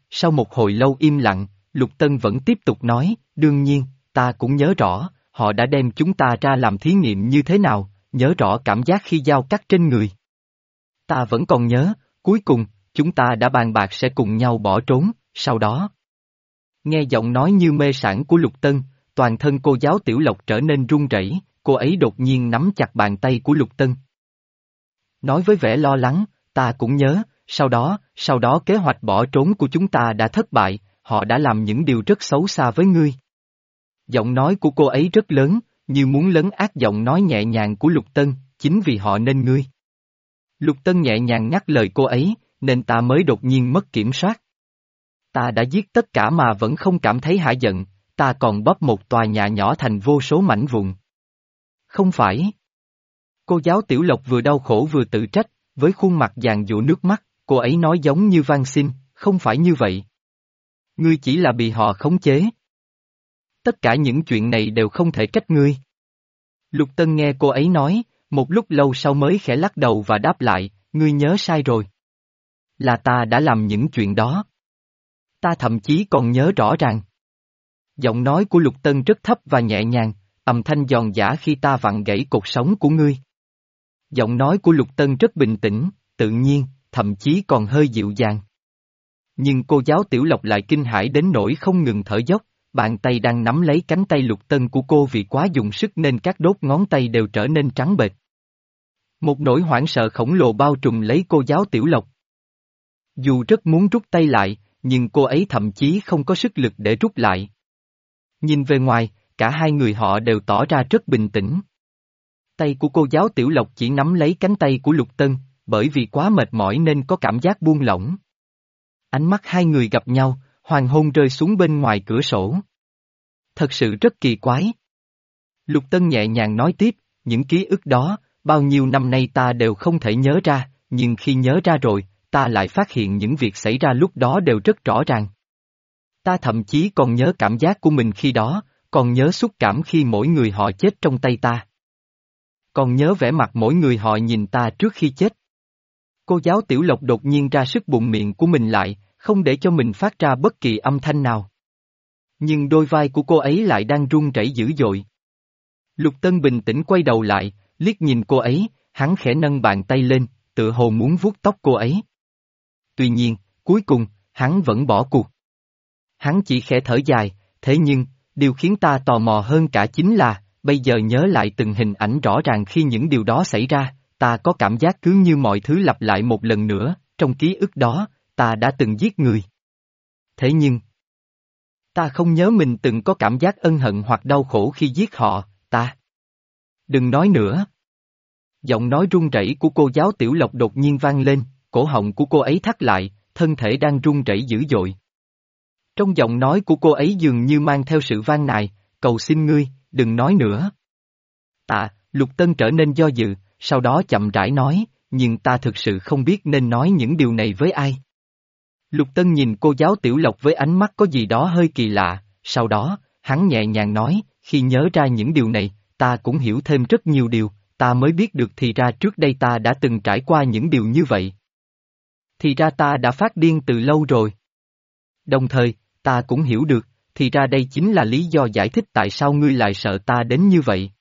sau một hồi lâu im lặng, Lục Tân vẫn tiếp tục nói, đương nhiên, ta cũng nhớ rõ, họ đã đem chúng ta ra làm thí nghiệm như thế nào, nhớ rõ cảm giác khi dao cắt trên người. Ta vẫn còn nhớ, cuối cùng, chúng ta đã bàn bạc sẽ cùng nhau bỏ trốn, sau đó. Nghe giọng nói như mê sảng của Lục Tân, toàn thân cô giáo Tiểu Lộc trở nên run rẩy, cô ấy đột nhiên nắm chặt bàn tay của Lục Tân. Nói với vẻ lo lắng, ta cũng nhớ, sau đó, sau đó kế hoạch bỏ trốn của chúng ta đã thất bại, họ đã làm những điều rất xấu xa với ngươi. Giọng nói của cô ấy rất lớn, như muốn lấn át giọng nói nhẹ nhàng của Lục Tân, chính vì họ nên ngươi. Lục Tân nhẹ nhàng nhắc lời cô ấy, nên ta mới đột nhiên mất kiểm soát. Ta đã giết tất cả mà vẫn không cảm thấy hả giận, ta còn bóp một tòa nhà nhỏ thành vô số mảnh vụn. Không phải. Cô giáo Tiểu Lộc vừa đau khổ vừa tự trách, với khuôn mặt giàn giụa nước mắt, cô ấy nói giống như van xin, không phải như vậy. Ngươi chỉ là bị họ khống chế. Tất cả những chuyện này đều không thể trách ngươi. Lục Tân nghe cô ấy nói, một lúc lâu sau mới khẽ lắc đầu và đáp lại, ngươi nhớ sai rồi. Là ta đã làm những chuyện đó. Ta thậm chí còn nhớ rõ ràng. Giọng nói của Lục Tân rất thấp và nhẹ nhàng, âm thanh giòn giã khi ta vặn gãy cột sống của ngươi. Giọng nói của Lục Tân rất bình tĩnh, tự nhiên, thậm chí còn hơi dịu dàng. Nhưng cô giáo Tiểu Lộc lại kinh hãi đến nỗi không ngừng thở dốc, bàn tay đang nắm lấy cánh tay Lục Tân của cô vì quá dùng sức nên các đốt ngón tay đều trở nên trắng bệch. Một nỗi hoảng sợ khổng lồ bao trùm lấy cô giáo Tiểu Lộc. Dù rất muốn rút tay lại, nhưng cô ấy thậm chí không có sức lực để rút lại. Nhìn về ngoài, cả hai người họ đều tỏ ra rất bình tĩnh. Tay của cô giáo Tiểu Lộc chỉ nắm lấy cánh tay của Lục Tân, bởi vì quá mệt mỏi nên có cảm giác buông lỏng. Ánh mắt hai người gặp nhau, hoàng hôn rơi xuống bên ngoài cửa sổ. Thật sự rất kỳ quái. Lục Tân nhẹ nhàng nói tiếp, những ký ức đó, bao nhiêu năm nay ta đều không thể nhớ ra, nhưng khi nhớ ra rồi, ta lại phát hiện những việc xảy ra lúc đó đều rất rõ ràng. Ta thậm chí còn nhớ cảm giác của mình khi đó, còn nhớ xúc cảm khi mỗi người họ chết trong tay ta. Còn nhớ vẻ mặt mỗi người họ nhìn ta trước khi chết. Cô giáo Tiểu Lộc đột nhiên ra sức bụng miệng của mình lại, không để cho mình phát ra bất kỳ âm thanh nào. Nhưng đôi vai của cô ấy lại đang run rẩy dữ dội. Lục Tân bình tĩnh quay đầu lại, liếc nhìn cô ấy, hắn khẽ nâng bàn tay lên, tựa hồ muốn vuốt tóc cô ấy. Tuy nhiên, cuối cùng, hắn vẫn bỏ cuộc. Hắn chỉ khẽ thở dài, thế nhưng, điều khiến ta tò mò hơn cả chính là, bây giờ nhớ lại từng hình ảnh rõ ràng khi những điều đó xảy ra, ta có cảm giác cứ như mọi thứ lặp lại một lần nữa, trong ký ức đó, ta đã từng giết người. Thế nhưng, ta không nhớ mình từng có cảm giác ân hận hoặc đau khổ khi giết họ, ta. Đừng nói nữa. Giọng nói run rẩy của cô giáo Tiểu Lộc đột nhiên vang lên, cổ họng của cô ấy thắt lại, thân thể đang run rẩy dữ dội. Trong giọng nói của cô ấy dường như mang theo sự van nài, cầu xin ngươi, đừng nói nữa. Ta, Lục Tân trở nên do dự, sau đó chậm rãi nói, nhưng ta thực sự không biết nên nói những điều này với ai. Lục Tân nhìn cô giáo Tiểu Lộc với ánh mắt có gì đó hơi kỳ lạ, sau đó, hắn nhẹ nhàng nói, khi nhớ ra những điều này, ta cũng hiểu thêm rất nhiều điều, ta mới biết được thì ra trước đây ta đã từng trải qua những điều như vậy. Thì ra ta đã phát điên từ lâu rồi. Đồng thời, ta cũng hiểu được, thì ra đây chính là lý do giải thích tại sao ngươi lại sợ ta đến như vậy.